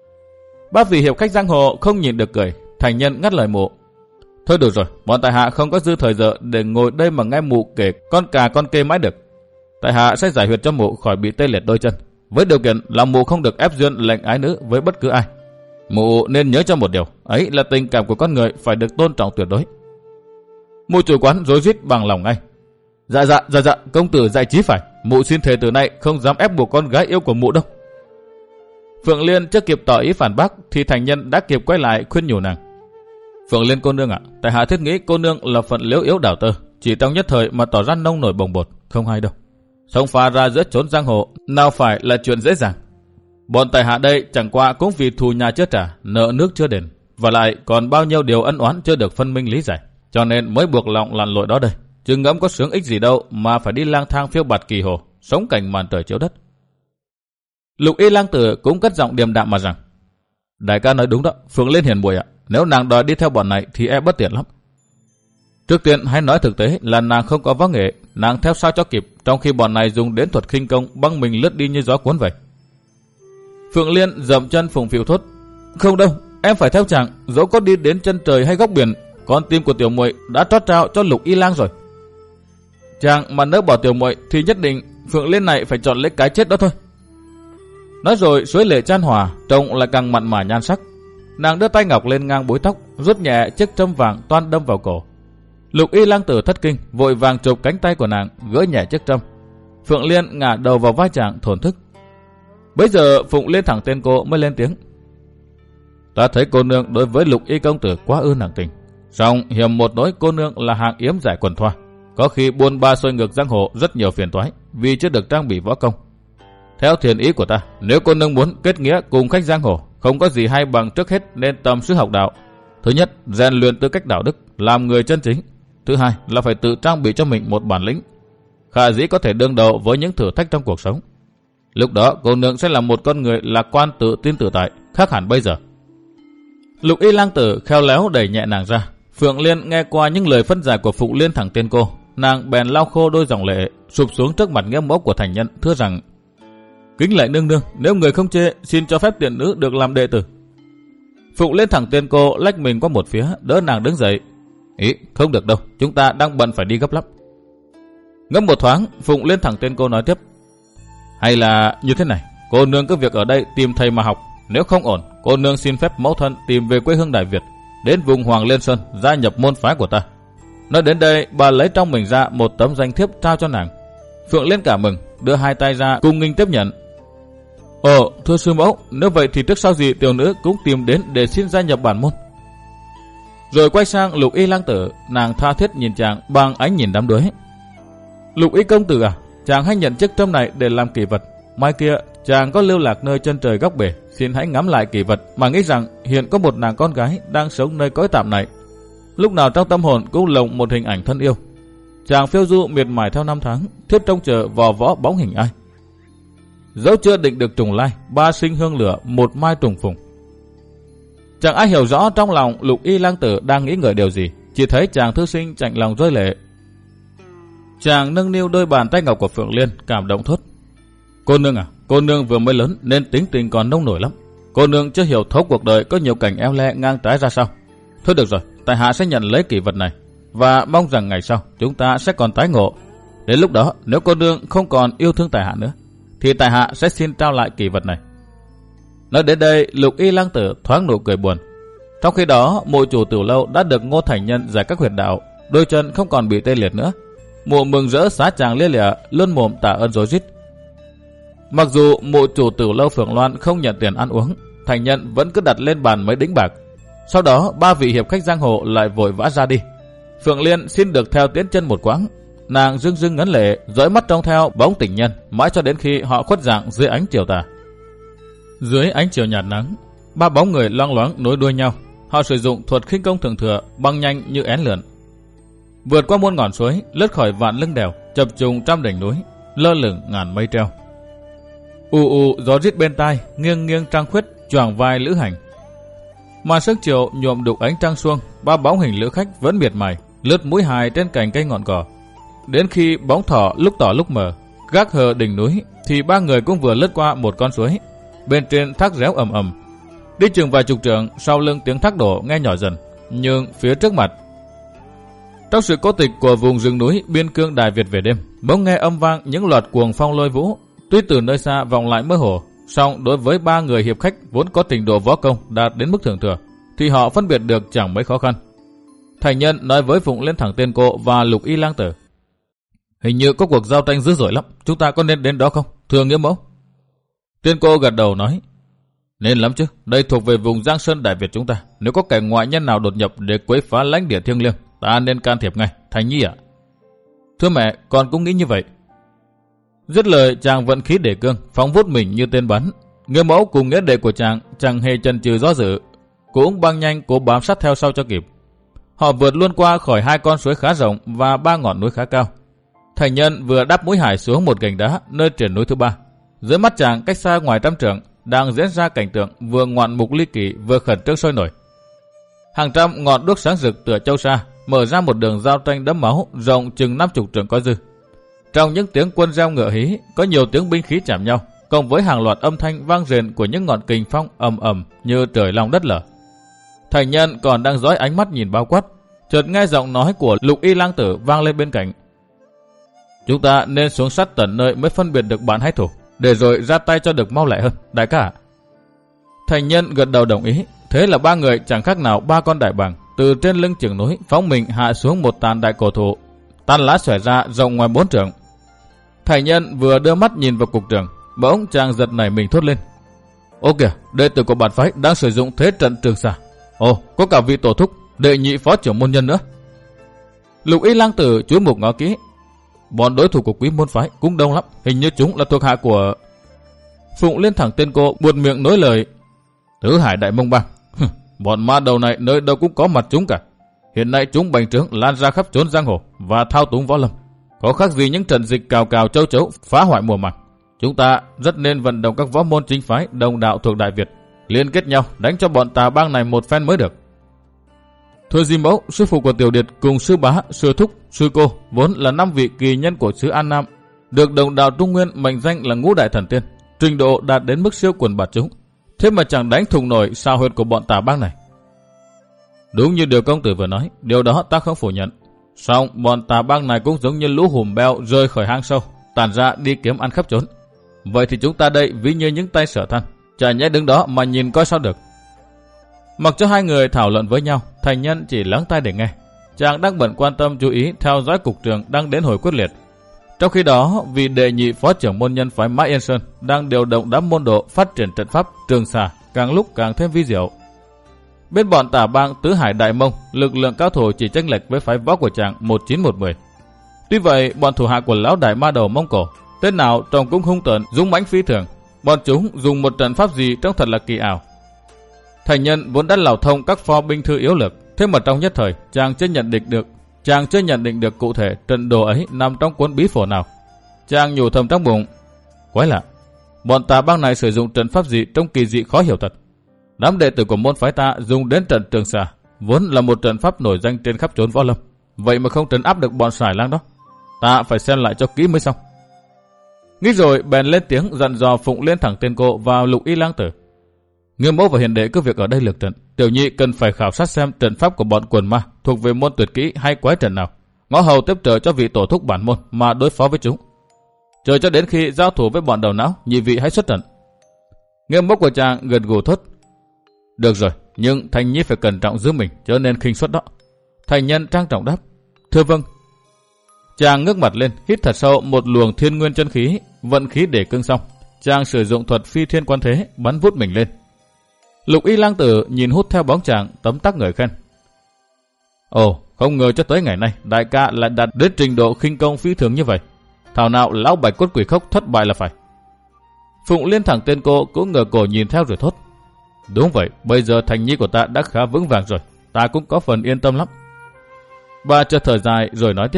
Ba vị hiệp khách giang hồ không nhìn được cười. Thành nhân ngắt lời mụ. Thôi đủ rồi, bọn tại hạ không có dư thời giờ để ngồi đây mà nghe mụ kể con cà con kê mãi được. Tại hạ sẽ giải huyệt cho mụ khỏi bị tê liệt đôi chân, với điều kiện là mụ không được ép duyên lệnh ái nữ với bất cứ ai. Mụ nên nhớ cho một điều, ấy là tình cảm của con người phải được tôn trọng tuyệt đối. Mụ chủ quán rối rít bằng lòng ngay. Dạ dạ dạ dạ, công tử dạy chí phải. Mụ xin thề từ nay không dám ép buộc con gái yêu của mụ đâu. Phượng Liên chưa kịp tỏ ý phản bác thì thành nhân đã kịp quay lại khuyên nhủ nàng. Phượng Liên cô nương ạ, tại hạ thiết nghĩ cô nương là phận liễu yếu đảo tơ, chỉ trong nhất thời mà tỏ ra nông nổi bồng bột, không hay đâu. Xông pha ra giữa chốn giang hồ nào phải là chuyện dễ dàng. Bọn tại hạ đây chẳng qua cũng vì thù nhà chưa trả, nợ nước chưa đền, và lại còn bao nhiêu điều ân oán chưa được phân minh lý giải, cho nên mới buộc lòng lặn lội đó đây. Chứ ngẫm có sướng ích gì đâu mà phải đi lang thang phiêu bạt kỳ hồ, sống cảnh màn trời chiếu đất. Lục Y lang tử cũng cất giọng điềm đạm mà rằng: Đại ca nói đúng đó, Phượng Liên hiền bùi ạ, nếu nàng đòi đi theo bọn này thì e bất tiện lắm. Trước tiên hãy nói thực tế là nàng không có võ nghệ, nàng theo sao cho kịp, trong khi bọn này dùng đến thuật khinh công băng mình lướt đi như gió cuốn vậy. Phượng Liên dậm chân phùng phìu thốt: Không đâu, em phải theo chàng, dẫu có đi đến chân trời hay góc biển, con tim của tiểu muội đã trót trao cho Lục Y lang rồi. Chàng mà nỡ bỏ tiểu muội thì nhất định Phượng Liên này phải chọn lấy cái chết đó thôi. Nói rồi suối lệ chan hòa, trông lại càng mặn mà nhan sắc. Nàng đưa tay ngọc lên ngang búi tóc, rút nhẹ chiếc trâm vàng toan đâm vào cổ. Lục Y lang tử thất kinh, vội vàng chụp cánh tay của nàng, gỡ nhẹ chiếc trâm. Phượng Liên ngả đầu vào vai chàng thổn thức. Bấy giờ Phụng Liên thẳng tên cô mới lên tiếng: Ta thấy cô nương đối với Lục Y công tử quá ư nặng tình, song hiểm một nỗi cô nương là hạng yếm giải quần thoa, có khi buôn ba xuôi ngược giang hồ rất nhiều phiền toái vì chưa được trang bị võ công. Theo thiền ý của ta, nếu cô nương muốn kết nghĩa cùng khách giang hồ, không có gì hay bằng trước hết nên tâm sức học đạo. Thứ nhất, rèn luyện tư cách đạo đức, làm người chân chính. Thứ hai là phải tự trang bị cho mình một bản lĩnh, khả dĩ có thể đương đầu với những thử thách trong cuộc sống. Lúc đó cô nương sẽ là một con người lạc quan tự tin tự tại, khác hẳn bây giờ. Lục Y lang tử khéo léo đẩy nhẹ nàng ra. Phượng Liên nghe qua những lời phân giải của Phụng Liên thẳng tên cô, nàng bèn lau khô đôi dòng lệ, sụp xuống trước mặt nghĩa mẫu của thành nhân, thưa rằng: Kính lạy nương nương, nếu người không chê, xin cho phép tiện nữ được làm đệ tử. Phụng Liên thẳng tên cô lách mình qua một phía, đỡ nàng đứng dậy. Ý, không được đâu, chúng ta đang bận phải đi gấp lắm. Ngẫm một thoáng, Phụng Liên thẳng tên cô nói tiếp: Hay là như thế này, cô nương cứ việc ở đây tìm thầy mà học, nếu không ổn, cô nương xin phép mẫu thân tìm về quê hương Đại Việt, đến vùng Hoàng Liên Sơn gia nhập môn phái của ta. Nói đến đây, bà lấy trong mình ra một tấm danh thiếp trao cho nàng. Phượng Liên cảm mừng, đưa hai tay ra cung nghênh tiếp nhận. Ồ, thưa sư mẫu, nếu vậy thì trước sau gì tiểu nữ cũng tìm đến để xin gia nhập bản môn. Rồi quay sang Lục Y lang tử, nàng tha thiết nhìn chàng bằng ánh nhìn đắm đuối. Lục Y công tử à, chàng hãy nhận chiếc trâm này để làm kỷ vật. Mai kia chàng có lưu lạc nơi chân trời góc bể, xin hãy ngắm lại kỷ vật mà nghĩ rằng hiện có một nàng con gái đang sống nơi cõi tạm này. Lúc nào trong tâm hồn cũng lồng một hình ảnh thân yêu. Chàng phiêu du miệt mài theo năm tháng, thiếp trông chờ vò võ bóng hình ai. Dẫu chưa định được trùng lai, ba sinh hương lửa, một mai trùng phùng. Chẳng ai hiểu rõ trong lòng Lục Y lang tử đang nghĩ ngợi điều gì, chỉ thấy chàng thư sinh chạnh lòng rơi lệ. Chàng nâng niu đôi bàn tay ngọc của Phượng Liên, cảm động thốt: Cô nương à, cô nương vừa mới lớn nên tính tình còn nông nổi lắm. Cô nương chưa hiểu thấu cuộc đời có nhiều cảnh eo le ngang trái ra sao. Thôi được rồi, tại hạ sẽ nhận lấy kỷ vật này và mong rằng ngày sau chúng ta sẽ còn tái ngộ. Đến lúc đó nếu cô nương không còn yêu thương tại hạ nữa thì tại hạ sẽ xin trao lại kỷ vật này. Nói đến đây, Lục Y lang tử thoáng nụ cười buồn. Trong khi đó, mộ chủ tiểu lâu đã được Ngô Thành Nhân giải các huyệt đạo, đôi chân không còn bị tê liệt nữa. Mộ mừng rỡ xá chàng lia lịa, luôn mồm tạ ơn rối rít. Mặc dù mộ chủ tiểu lâu Phượng Loan không nhận tiền ăn uống, Thành Nhân vẫn cứ đặt lên bàn mấy đĩnh bạc. Sau đó, ba vị hiệp khách giang hồ lại vội vã ra đi. Phượng Liên xin được theo tiến chân một quãng. Nàng rưng rưng ngấn lệ, dõi mắt trông theo bóng tình nhân, mãi cho đến khi họ khuất dạng dưới ánh chiều tà. Dưới ánh chiều nhạt nắng, ba bóng người loang loáng nối đuôi nhau. Họ sử dụng thuật khinh công thường thừa, băng nhanh như én lượn. Vượt qua muôn ngọn suối, lướt khỏi vạn lưng đèo, chập trùng trăm đỉnh núi, lơ lửng ngàn mây treo. U u gió rít bên tai, nghiêng nghiêng trăng khuyết, choàng vai lữ hành. Màn sương chiều nhuộm đục ánh trăng xuông, ba bóng hình lữ khách vẫn miệt mài, lướt mũi hài trên cành cây ngọn cỏ. Đến khi bóng thỏ lúc tỏ lúc mờ, gác hờ đỉnh núi, thì ba người cũng vừa lướt qua một con suối. Bên trên thác réo ầm ầm. Đi chừng vài chục trượng, sau lưng tiếng thác đổ nghe nhỏ dần, nhưng phía trước mặt. Trong sự cố tịch của vùng rừng núi biên cương Đại Việt về đêm, bỗng nghe âm vang những loạt cuồng phong lôi vũ, tuy từ nơi xa vọng lại mơ hồ, song đối với ba người hiệp khách vốn có trình độ võ công đạt đến mức thượng thừa, thì họ phân biệt được chẳng mấy khó khăn. Thành Nhân nói với Phụng Liên Thẳng Tiên Cô và Lục Y lang tử: hình như có cuộc giao tranh dữ dội lắm, chúng ta có nên đến đó không, thưa nghĩa mẫu? Tiên Cô gật đầu nói: nên lắm chứ, đây thuộc về vùng Giang Sơn Đại Việt chúng ta. Nếu có kẻ ngoại nhân nào đột nhập để quấy phá lãnh địa thiêng liêng, ta nên can thiệp ngay. Thành Nhi ạ? Thưa mẹ, con cũng nghĩ như vậy. Dứt lời, chàng vận khí đề cương, phóng vút mình như tên bắn. Nghĩa mẫu cùng nghĩa đệ của chàng chẳng hề chần chừ do dự, cũng băng nhanh cố bám sát theo sau cho kịp. Họ vượt luôn qua khỏi hai con suối khá rộng và ba ngọn núi khá cao. Thành Nhân vừa đáp mũi hải xuống một gành đá nơi triển núi thứ ba. Dưới mắt chàng cách xa ngoài trăm trượng đang diễn ra cảnh tượng vừa ngoạn mục ly kỳ vừa khẩn trương sôi nổi. Hàng trăm ngọn đuốc sáng rực tựa châu sa mở ra một đường giao tranh đẫm máu rộng chừng năm chục trượng có dư. Trong những tiếng quân reo ngựa hí, có nhiều tiếng binh khí chạm nhau, cộng với hàng loạt âm thanh vang rền của những ngọn kình phong ầm ầm như trời long đất lở. Thành Nhân còn đang dõi ánh mắt nhìn bao quát, chợt nghe giọng nói của Lục Y lang tử vang lên bên cạnh: chúng ta nên xuống sát tận nơi mới phân biệt được bạn hay thủ, để rồi ra tay cho được mau lẹ hơn, đại ca ạ. Thành Nhân gật đầu đồng ý. Thế là ba người chẳng khác nào ba con đại bàng từ trên lưng chừng núi phóng mình hạ xuống một tàn đại cổ thụ, tàn lá xòe ra rộng ngoài bốn trượng. Thành Nhân vừa đưa mắt nhìn vào cục trường, bỗng chàng giật nảy mình thốt lên: ô kìa, đệ tử của bản phái đang sử dụng thế trận trường xà. Ồ, có cả vị tổ thúc, đệ nhị phó trưởng môn nhân nữa. Lục Y lang tử chú mục ngó kỹ. Bọn đối thủ của quý môn phái cũng đông lắm, hình như chúng là thuộc hạ của... Phụng Liên Thẳng Tiên Cô buột miệng nối lời: Tứ Hải Đại Mông Bang. Bọn ma đầu này nơi đâu cũng có mặt chúng cả. Hiện nay chúng bành trướng lan ra khắp chốn giang hồ và thao túng võ lâm, có khác gì những trận dịch cào cào châu chấu phá hoại mùa màng. Chúng ta rất nên vận động các võ môn chính phái đồng đạo thuộc Đại Việt liên kết nhau đánh cho bọn tà bang này một phen mới được. Thưa Di Mẫu, sư phụ của Tiểu Điệt cùng sư bá, sư thúc, sư cô vốn là năm vị kỳ nhân của xứ An Nam, được đồng đạo Trung Nguyên mệnh danh là ngũ đại thần tiên, trình độ đạt đến mức siêu quần bạt chúng. Thế mà chẳng đánh thùng nổi sao huyệt của bọn tà bang này. Đúng như điều công tử vừa nói, điều đó ta không phủ nhận. Song bọn tà bang này cũng giống như lũ hùm beo rơi khỏi hang sâu, tản ra đi kiếm ăn khắp trốn. Vậy thì chúng ta đây ví như những tay sở thân, chả nhẽ đứng đó mà nhìn coi sao được. Mặc cho hai người thảo luận với nhau, Thành Nhân chỉ lắng tai để nghe. Chàng đang bận quan tâm chú ý theo dõi cục trường đang đến hồi quyết liệt. Trong khi đó, vị đệ nhị phó trưởng môn nhân phái Mã Yên Sơn đang điều động đám môn đồ phát triển trận pháp trường xà càng lúc càng thêm vi diệu. Bên bọn tả bang Tứ Hải Đại Mông, lực lượng cao thủ chỉ chênh lệch với phái võ của chàng một chín một mười. Tuy vậy, bọn thủ hạ của lão đại ma đầu Mông Cổ, tên nào trông cũng hung tợn, dũng mãnh phi thường. Bọn chúng dùng một trận pháp gì trông thật là kỳ ảo. Thành Nhân vốn đã lào thông các pho binh thư yếu lược, thế mà trong nhất thời chàng chưa nhận định được, chàng chưa nhận định được cụ thể trận đồ ấy nằm trong cuốn bí phổ nào. Chàng nhủ thầm trong bụng, quái lạ, bọn tà bang này sử dụng trận pháp gì trông kỳ dị khó hiểu thật. Đám đệ tử của môn phái ta dùng đến trận trường xà, vốn là một trận pháp nổi danh trên khắp chốn võ lâm, vậy mà không trấn áp được bọn xài lang đó. Ta phải xem lại cho kỹ mới xong. Nghĩ rồi bèn lên tiếng dặn dò Phụng Liên thẳng tên cô vào Lục Y Lang Tử. Nghiêm mẫu và hiền đệ cứ việc ở đây lược trận. Tiểu nhị cần phải khảo sát xem trận pháp của bọn quần ma thuộc về môn tuyệt kỹ hay quái trận nào. Ngõ hầu tiếp trợ cho vị tổ thúc bản môn mà đối phó với chúng. Chờ cho đến khi giao thủ với bọn đầu não, nhị vị hãy xuất trận. Nghiêm mẫu của chàng gật gù thốt. Được rồi, nhưng Thành Nhi phải cẩn trọng giữ mình, cho nên khinh suất đó. Thành nhân trang trọng đáp. Thưa vâng. Chàng ngước mặt lên, hít thật sâu một luồng thiên nguyên chân khí, vận khí để cương xong. Chàng sử dụng thuật phi thiên quan thế, bắn vút mình lên. Lục Y Lang Tử nhìn hút theo bóng chàng, tấm tắc ngợi khen. Ồ, không ngờ cho tới ngày nay, đại ca lại đạt đến trình độ khinh công phi thường như vậy. Thảo nào lão bạch cốt quỷ khốc thất bại là phải. Phụng Liên thẳng tên cô cũng ngửa cổ nhìn theo rồi thốt. Đúng vậy, bây giờ Thành Nhi của ta đã khá vững vàng rồi, ta cũng có phần yên tâm lắm. Bà chợt thở dài rồi nói tiếp.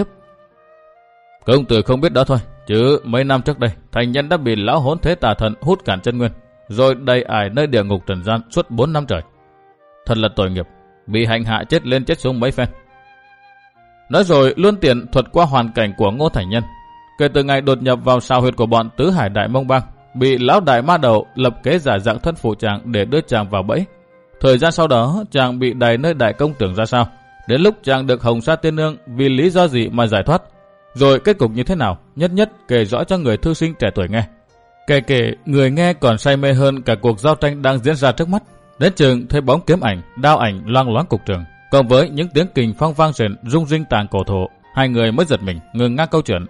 Công tử không biết đó thôi, chứ mấy năm trước đây, thành nhân đã bị lão hỗn thế tà thần hút cạn chân nguyên, rồi đầy ải nơi địa ngục trần gian suốt bốn năm trời. Thật là tội nghiệp, bị hành hạ chết lên chết xuống mấy phen. Nói rồi luôn tiện thuật qua hoàn cảnh của Ngô Thành Nhân. Kể từ ngày đột nhập vào sao huyệt của bọn Tứ Hải Đại Mông Bang, bị lão đại ma đầu lập kế giả dạng thân phụ chàng để đưa chàng vào bẫy. Thời gian sau đó chàng bị đày nơi đại công tưởng ra sao, đến lúc chàng được Hồng Sa Tiên Nương vì lý do gì mà giải thoát, rồi kết cục như thế nào, nhất nhất kể rõ cho người thư sinh trẻ tuổi nghe. Kể kể người nghe còn say mê hơn cả cuộc giao tranh đang diễn ra trước mắt. Đến chừng thấy bóng kiếm ảnh, đao ảnh loang loáng cục trường, cộng với những tiếng kình phong vang rền rung rinh tàn cổ thổ, hai người mới giật mình ngừng ngang câu chuyện.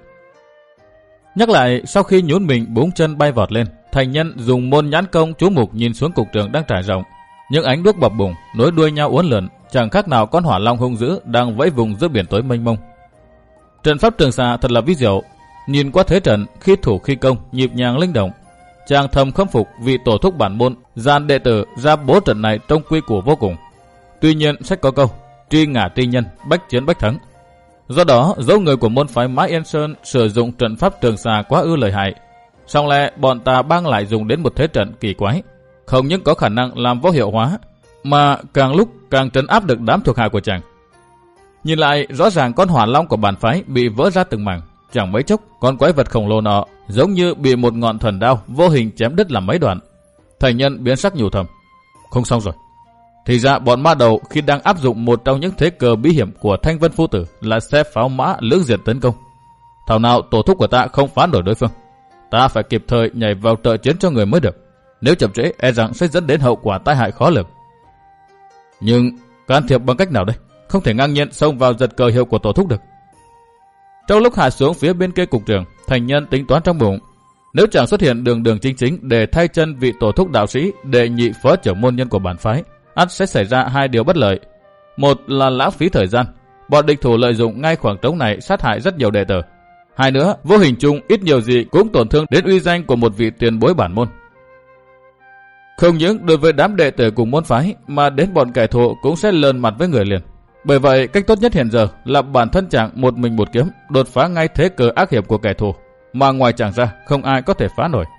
Nhắc lại, sau khi nhún mình búng chân bay vọt lên, Thành Nhân dùng môn nhãn công chú mục nhìn xuống cục trường đang trải rộng. Những ánh đuốc bập bùng nối đuôi nhau uốn lượn, chẳng khác nào con hỏa long hung dữ đang vẫy vùng giữa biển tối mênh mông. Trận pháp Trường Xà thật là vi diệu. Nhìn qua thế trận, khi thủ khi công, nhịp nhàng linh động, chàng thầm khâm phục vị tổ thúc bản môn gian đệ tử ra bố trận này trông quy củ vô cùng. Tuy nhiên sách có câu tri ngả tri nhân, bách chiến bách thắng. Do đó dấu người của môn phái Mã Yên Sơn sử dụng trận pháp Trường Xà quá ư lợi hại. Song lẽ bọn Tà Bang lại dùng đến một thế trận kỳ quái, không những có khả năng làm vô hiệu hóa, mà càng lúc càng trấn áp được đám thuộc hạ của chàng. Nhìn lại rõ ràng con hỏa long của bản phái bị vỡ ra từng mảng, chẳng mấy chốc con quái vật khổng lồ nọ giống như bị một ngọn thần đao vô hình chém đứt làm mấy đoạn. Thành Nhân biến sắc nhủ thầm, không xong rồi. Thì ra bọn ma đầu khi đang áp dụng một trong những thế cờ bí hiểm của Thanh Vân Phu Tử là xe pháo mã lưỡng diệt tấn công. Thảo nào tổ thúc của ta không phá nổi đối phương. Ta phải kịp thời nhảy vào trợ chiến cho người mới được. Nếu chậm trễ e rằng sẽ dẫn đến hậu quả tai hại khó lường. Nhưng can thiệp bằng cách nào đây? Không thể ngang nhiên xông vào giật cờ hiệu của tổ thúc được. Trong lúc hạ xuống phía bên kia cục trường, Thành Nhân tính toán trong bụng, nếu chẳng xuất hiện đường đường chính chính để thay chân vị tổ thúc đạo sĩ đệ nhị phó trưởng môn nhân của bản phái, ắt sẽ xảy ra hai điều bất lợi. Một là lãng phí thời gian, bọn địch thủ lợi dụng ngay khoảng trống này sát hại rất nhiều đệ tử. Hai nữa, vô hình chung ít nhiều gì cũng tổn thương đến uy danh của một vị tiền bối bản môn. Không những đối với đám đệ tử cùng môn phái, mà đến bọn kẻ thù cũng sẽ lờn mặt với người liền. Bởi vậy, cách tốt nhất hiện giờ là bản thân chàng một mình một kiếm đột phá ngay thế cờ ác hiểm của kẻ thù, mà ngoài chàng ra không ai có thể phá nổi.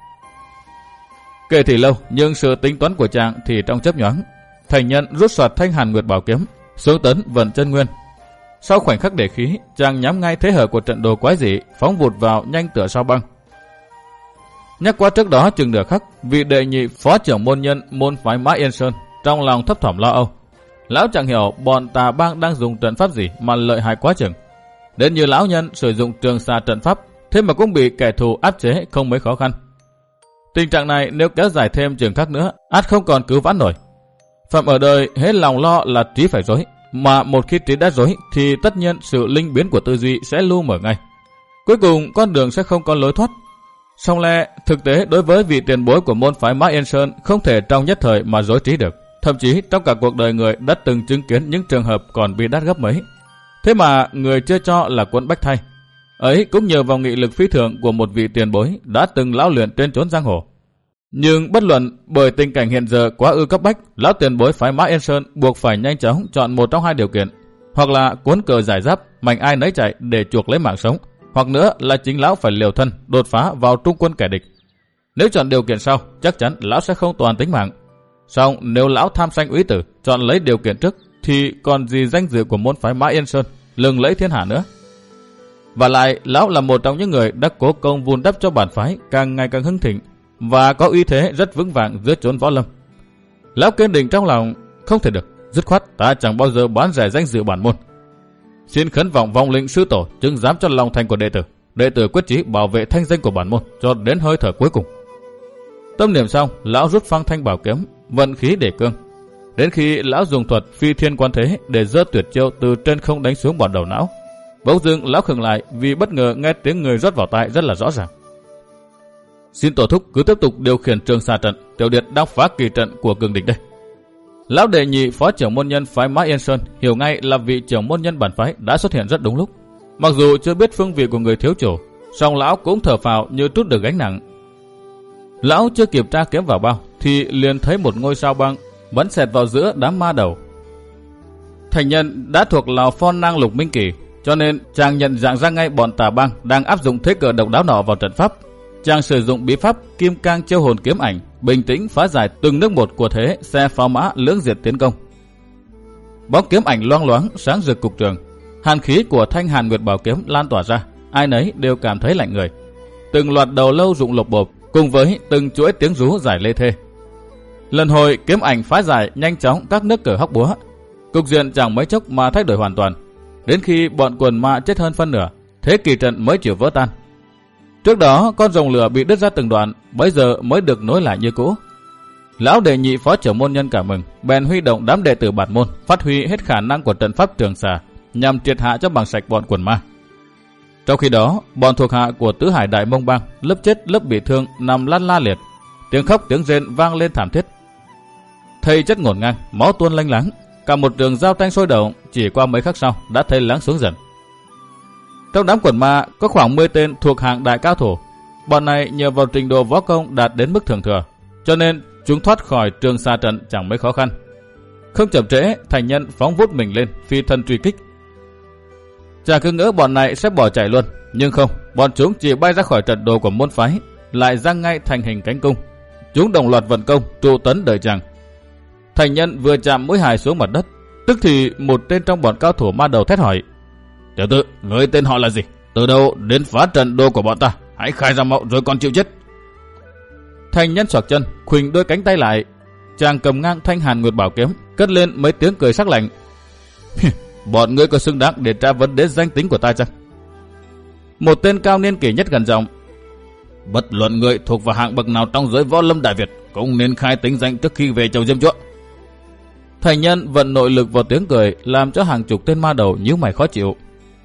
Kể thì lâu, nhưng sự tính toán của chàng thì trong chớp nhoáng. Thành Nhân rút soạt thanh hàn nguyệt bảo kiếm, xuống tấn vận chân nguyên. Sau khoảnh khắc để khí, chàng nhắm ngay thế hở của trận đồ quái dị, phóng vụt vào nhanh tựa sao băng. Nhắc qua trước đó chừng nửa khắc, vị đệ nhị phó trưởng môn nhân môn phái Mã Yên Sơn trong lòng thấp thỏm lo âu. Lão chẳng hiểu bọn Tà Bang đang dùng trận pháp gì mà lợi hại quá chừng. Đến như lão nhân sử dụng Trường Xà trận pháp, thế mà cũng bị kẻ thù áp chế không mấy khó khăn. Tình trạng này nếu kéo dài thêm chừng khắc nữa, ắt không còn cứu vãn nổi. Phạm ở đời hết lòng lo là trí phải rối, mà một khi trí đã rối thì tất nhiên sự linh biến của tư duy sẽ lu mở ngay. Cuối cùng con đường sẽ không có lối thoát. Song lẽ thực tế đối với vị tiền bối của môn phái Mã Yên Sơn không thể trong nhất thời mà rối trí được. Thậm chí trong cả cuộc đời người đã từng chứng kiến những trường hợp còn bị đắt gấp mấy. Thế mà người chưa cho là quân bách thay. Ấy cũng nhờ vào nghị lực phi thường của một vị tiền bối đã từng lão luyện trên chốn giang hồ. Nhưng bất luận bởi tình cảnh hiện giờ quá ư cấp bách, lão tiền bối phái Mã Yên Sơn buộc phải nhanh chóng chọn một trong hai điều kiện, hoặc là cuốn cờ giải giáp, mạnh ai nấy chạy để chuộc lấy mạng sống, hoặc nữa là chính lão phải liều thân đột phá vào trung quân kẻ địch. Nếu chọn điều kiện sau, chắc chắn lão sẽ không toàn tính mạng. Song nếu lão tham sanh úy tử chọn lấy điều kiện trước, thì còn gì danh dự của môn phái Mã Yên Sơn lừng lẫy thiên hạ nữa. Và lại lão là một trong những người đã cố công vun đắp cho bản phái càng ngày càng hưng thịnh và có uy thế rất vững vàng giữa chốn võ lâm. Lão kiên định trong lòng, không thể được, dứt khoát ta chẳng bao giờ bán rẻ danh dự bản môn. Xin khấn vọng vong linh sư tổ chứng giám cho lòng thành của đệ tử. Đệ tử quyết chí bảo vệ thanh danh của bản môn cho đến hơi thở cuối cùng. Tâm niệm xong, lão rút phăng thanh bảo kiếm, vận khí để cương. Đến khi lão dùng thuật phi thiên quan thế để giơ tuyệt chiêu từ trên không đánh xuống bọn đầu não, bỗng dưng lão khựng lại vì bất ngờ nghe tiếng người rót vào tai rất là rõ ràng. Xin tổ thúc cứ tiếp tục điều khiển trường xà trận, Tiểu Điệt đang phá kỳ trận của cường địch đây. Lão đệ nhị phó trưởng môn nhân phái Mã Yên Sơn hiểu ngay là vị trưởng môn nhân bản phái đã xuất hiện rất đúng lúc. Mặc dù chưa biết phương vị của người thiếu chủ, song lão cũng thở phào như trút được gánh nặng. Lão chưa kịp tra kiếm vào bao thì liền thấy một ngôi sao băng bắn xẹt vào giữa đám ma đầu. Thành nhân đã thuộc lò phon năng lục minh kỳ, cho nên chàng nhận dạng ra ngay bọn tà bang đang áp dụng thế cờ độc đáo nọ vào trận pháp. Chàng sử dụng bí pháp kim cang chiêu hồn kiếm ảnh, bình tĩnh phá giải từng nước một của thế xe pháo mã lưỡng diệt tiến công. Bóng kiếm ảnh loang loáng sáng rực cục trường, hàn khí của thanh hàn nguyệt bảo kiếm lan tỏa ra, ai nấy đều cảm thấy lạnh người. Từng loạt đầu lâu rụng lột bộp cùng với từng chuỗi tiếng rú giải lê thê. Lần hồi kiếm ảnh phá giải nhanh chóng các nước cờ hóc búa, cục diện chẳng mấy chốc mà thay đổi hoàn toàn. Đến khi bọn quần ma chết hơn phân nửa, thế kỳ trận mới chịu vỡ tan. Trước đó con rồng lửa bị đứt ra từng đoạn, bây giờ mới được nối lại như cũ. Lão đệ nhị phó trưởng môn nhân cảm mừng, bèn huy động đám đệ tử bản môn phát huy hết khả năng của trận pháp trường xà nhằm triệt hạ cho bằng sạch bọn quần ma. Trong khi đó, bọn thuộc hạ của Tứ Hải Đại Mông Bang lớp chết lớp bị thương nằm lăn la liệt, tiếng khóc tiếng rên vang lên thảm thiết. Thây chất ngổn ngang, máu tuôn lênh láng, cả một trường giao tranh sôi động chỉ qua mấy khắc sau đã thấy lắng xuống dần. Trong đám quần ma có khoảng mười tên thuộc hạng đại cao thủ. Bọn này nhờ vào trình độ võ công đạt đến mức thượng thừa, cho nên chúng thoát khỏi trường xà trận chẳng mấy khó khăn. Không chậm trễ, thành nhân phóng vút mình lên phi thân truy kích. Chàng cứ ngỡ bọn này sẽ bỏ chạy luôn, nhưng không, bọn chúng chỉ bay ra khỏi trận đồ của môn phái, lại giăng ngay thành hình cánh cung. Chúng đồng loạt vận công trụ tấn đợi chàng. Thành nhân vừa chạm mũi hài xuống mặt đất, tức thì một tên trong bọn cao thủ ma đầu thét hỏi: "Tiểu tử, người tên họ là gì? Từ đâu đến phá trận đồ của bọn ta? Hãy khai ra mạo rồi còn chịu chết." Thành nhân xoạc chân, khuỳnh đôi cánh tay lại. Chàng cầm ngang thanh hàn nguyệt bảo kiếm, cất lên mấy tiếng cười sắc lạnh: "Bọn ngươi có xứng đáng để tra vấn đến danh tính của ta chăng?" Một tên cao niên kỷ nhất gần giọng: "Bất luận người thuộc vào hạng bậc nào trong giới võ lâm Đại Việt cũng nên khai tính danh trước khi về chầu Diêm Chúa." Thành nhân vận nội lực vào tiếng cười làm cho hàng chục tên ma đầu nhíu mày khó chịu.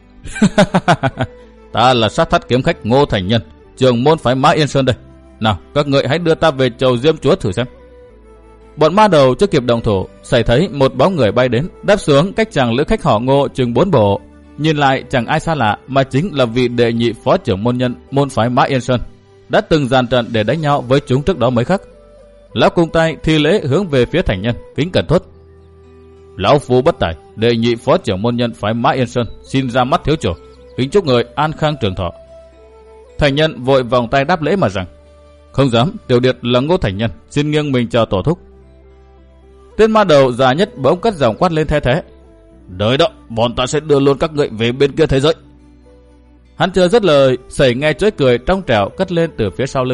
"Ta là sát thắt kiếm khách Ngô Thành Nhân, trưởng môn phái Mã Yên Sơn đây. Nào, các ngươi hãy đưa ta về chầu Diêm Chúa thử xem." Bọn ma đầu chưa kịp đồng thủ, xảy thấy một bóng người bay đến, đáp xuống cách chàng lữ khách họ Ngô chừng bốn bộ. Nhìn lại chẳng ai xa lạ mà chính là vị đệ nhị phó trưởng môn nhân môn phái Mã Yên Sơn, đã từng dàn trận để đánh nhau với chúng trước đó mấy khắc. Lão cung tay thi lễ hướng về phía thành nhân, kính cẩn thốt: "Lão phu bất tài, đệ nhị phó trưởng môn nhân phái Mã Yên Sơn xin ra mắt thiếu chủ, kính chúc người an khang trường thọ." Thành nhân vội vòng tay đáp lễ mà rằng: "Không dám, Tiểu Điệt là Ngô Thành Nhân, xin nghiêng mình chào tổ thúc." Tên ma đầu già nhất bỗng cất giọng quát lên the thế: "Đợi đó, bọn ta sẽ đưa luôn các ngươi về bên kia thế giới." Hắn chưa dứt lời, sẩy nghe chuỗi cười trong trẻo cất lên từ phía sau lưng: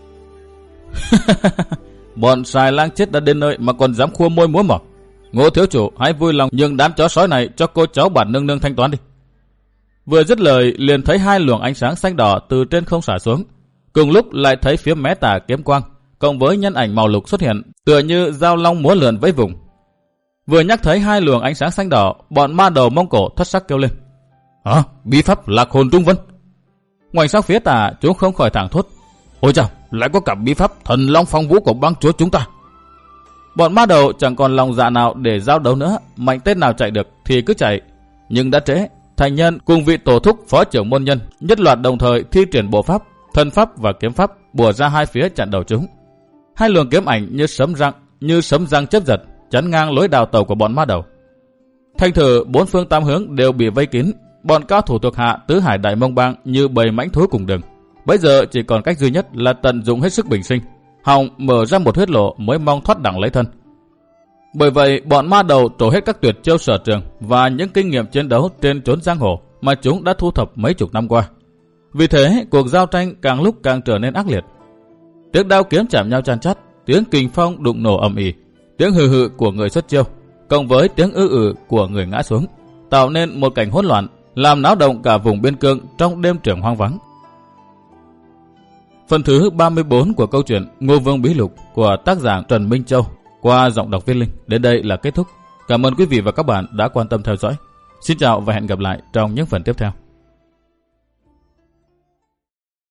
"Bọn xài lang chết đã đến nơi mà còn dám khua môi múa mỏ. Ngô thiếu chủ hãy vui lòng nhường đám chó sói này cho cô cháu bản nương nương thanh toán đi." Vừa dứt lời liền thấy hai luồng ánh sáng xanh đỏ từ trên không xả xuống, cùng lúc lại thấy phía mé tả kiếm quang cộng với nhân ảnh màu lục xuất hiện, tựa như dao long múa lượn với vùng. Vừa nhắc thấy hai luồng ánh sáng xanh đỏ, bọn ma đầu Mông Cổ thất sắc kêu lên: "Hả? Bí pháp Lạc Hồn Trung Vân?" Ngoảnh sang phía tả, chúng không khỏi thảng thốt: "Ôi chao, lại có cả bí pháp Thần Long Phong Vũ của bang chúa chúng ta." Bọn ma đầu chẳng còn lòng dạ nào để giao đấu nữa, mạnh tên nào chạy được thì cứ chạy. Nhưng đã trễ, thành nhân cùng vị tổ thúc phó trưởng môn nhân nhất loạt đồng thời thi triển bộ pháp, thân pháp và kiếm pháp bùa ra hai phía chặn đầu chúng. Hai luồng kiếm ảnh như sấm răng, như sấm răng chớp giật chắn ngang lối đào tàu của bọn ma đầu. Thành thử bốn phương tám hướng đều bị vây kín, bọn cao thủ thuộc hạ Tứ Hải Đại Mông Bang như bầy mãnh thú cùng đường. Bây giờ chỉ còn cách duy nhất là tận dụng hết sức bình sinh, hòng mở ra một huyết lộ mới mong thoát đẳng lấy thân. Bởi vậy bọn ma đầu trổ hết các tuyệt chiêu sở trường và những kinh nghiệm chiến đấu trên chốn giang hồ mà chúng đã thu thập mấy chục năm qua. Vì thế, cuộc giao tranh càng lúc càng trở nên ác liệt. Tiếng đao kiếm chạm nhau chan chát, tiếng kình phong đụng nổ ầm ĩ, tiếng hừ hừ của người xuất chiêu, cộng với tiếng ư ử của người ngã xuống, tạo nên một cảnh hỗn loạn, làm náo động cả vùng biên cương trong đêm trường hoang vắng. Phần thứ ba mươi tư của câu chuyện Ngô Vương Bí Lục của tác giả Trần Minh Châu qua giọng đọc Viết Linh đến đây là kết thúc. Cảm ơn quý vị và các bạn đã quan tâm theo dõi. Xin chào và hẹn gặp lại trong những phần tiếp theo.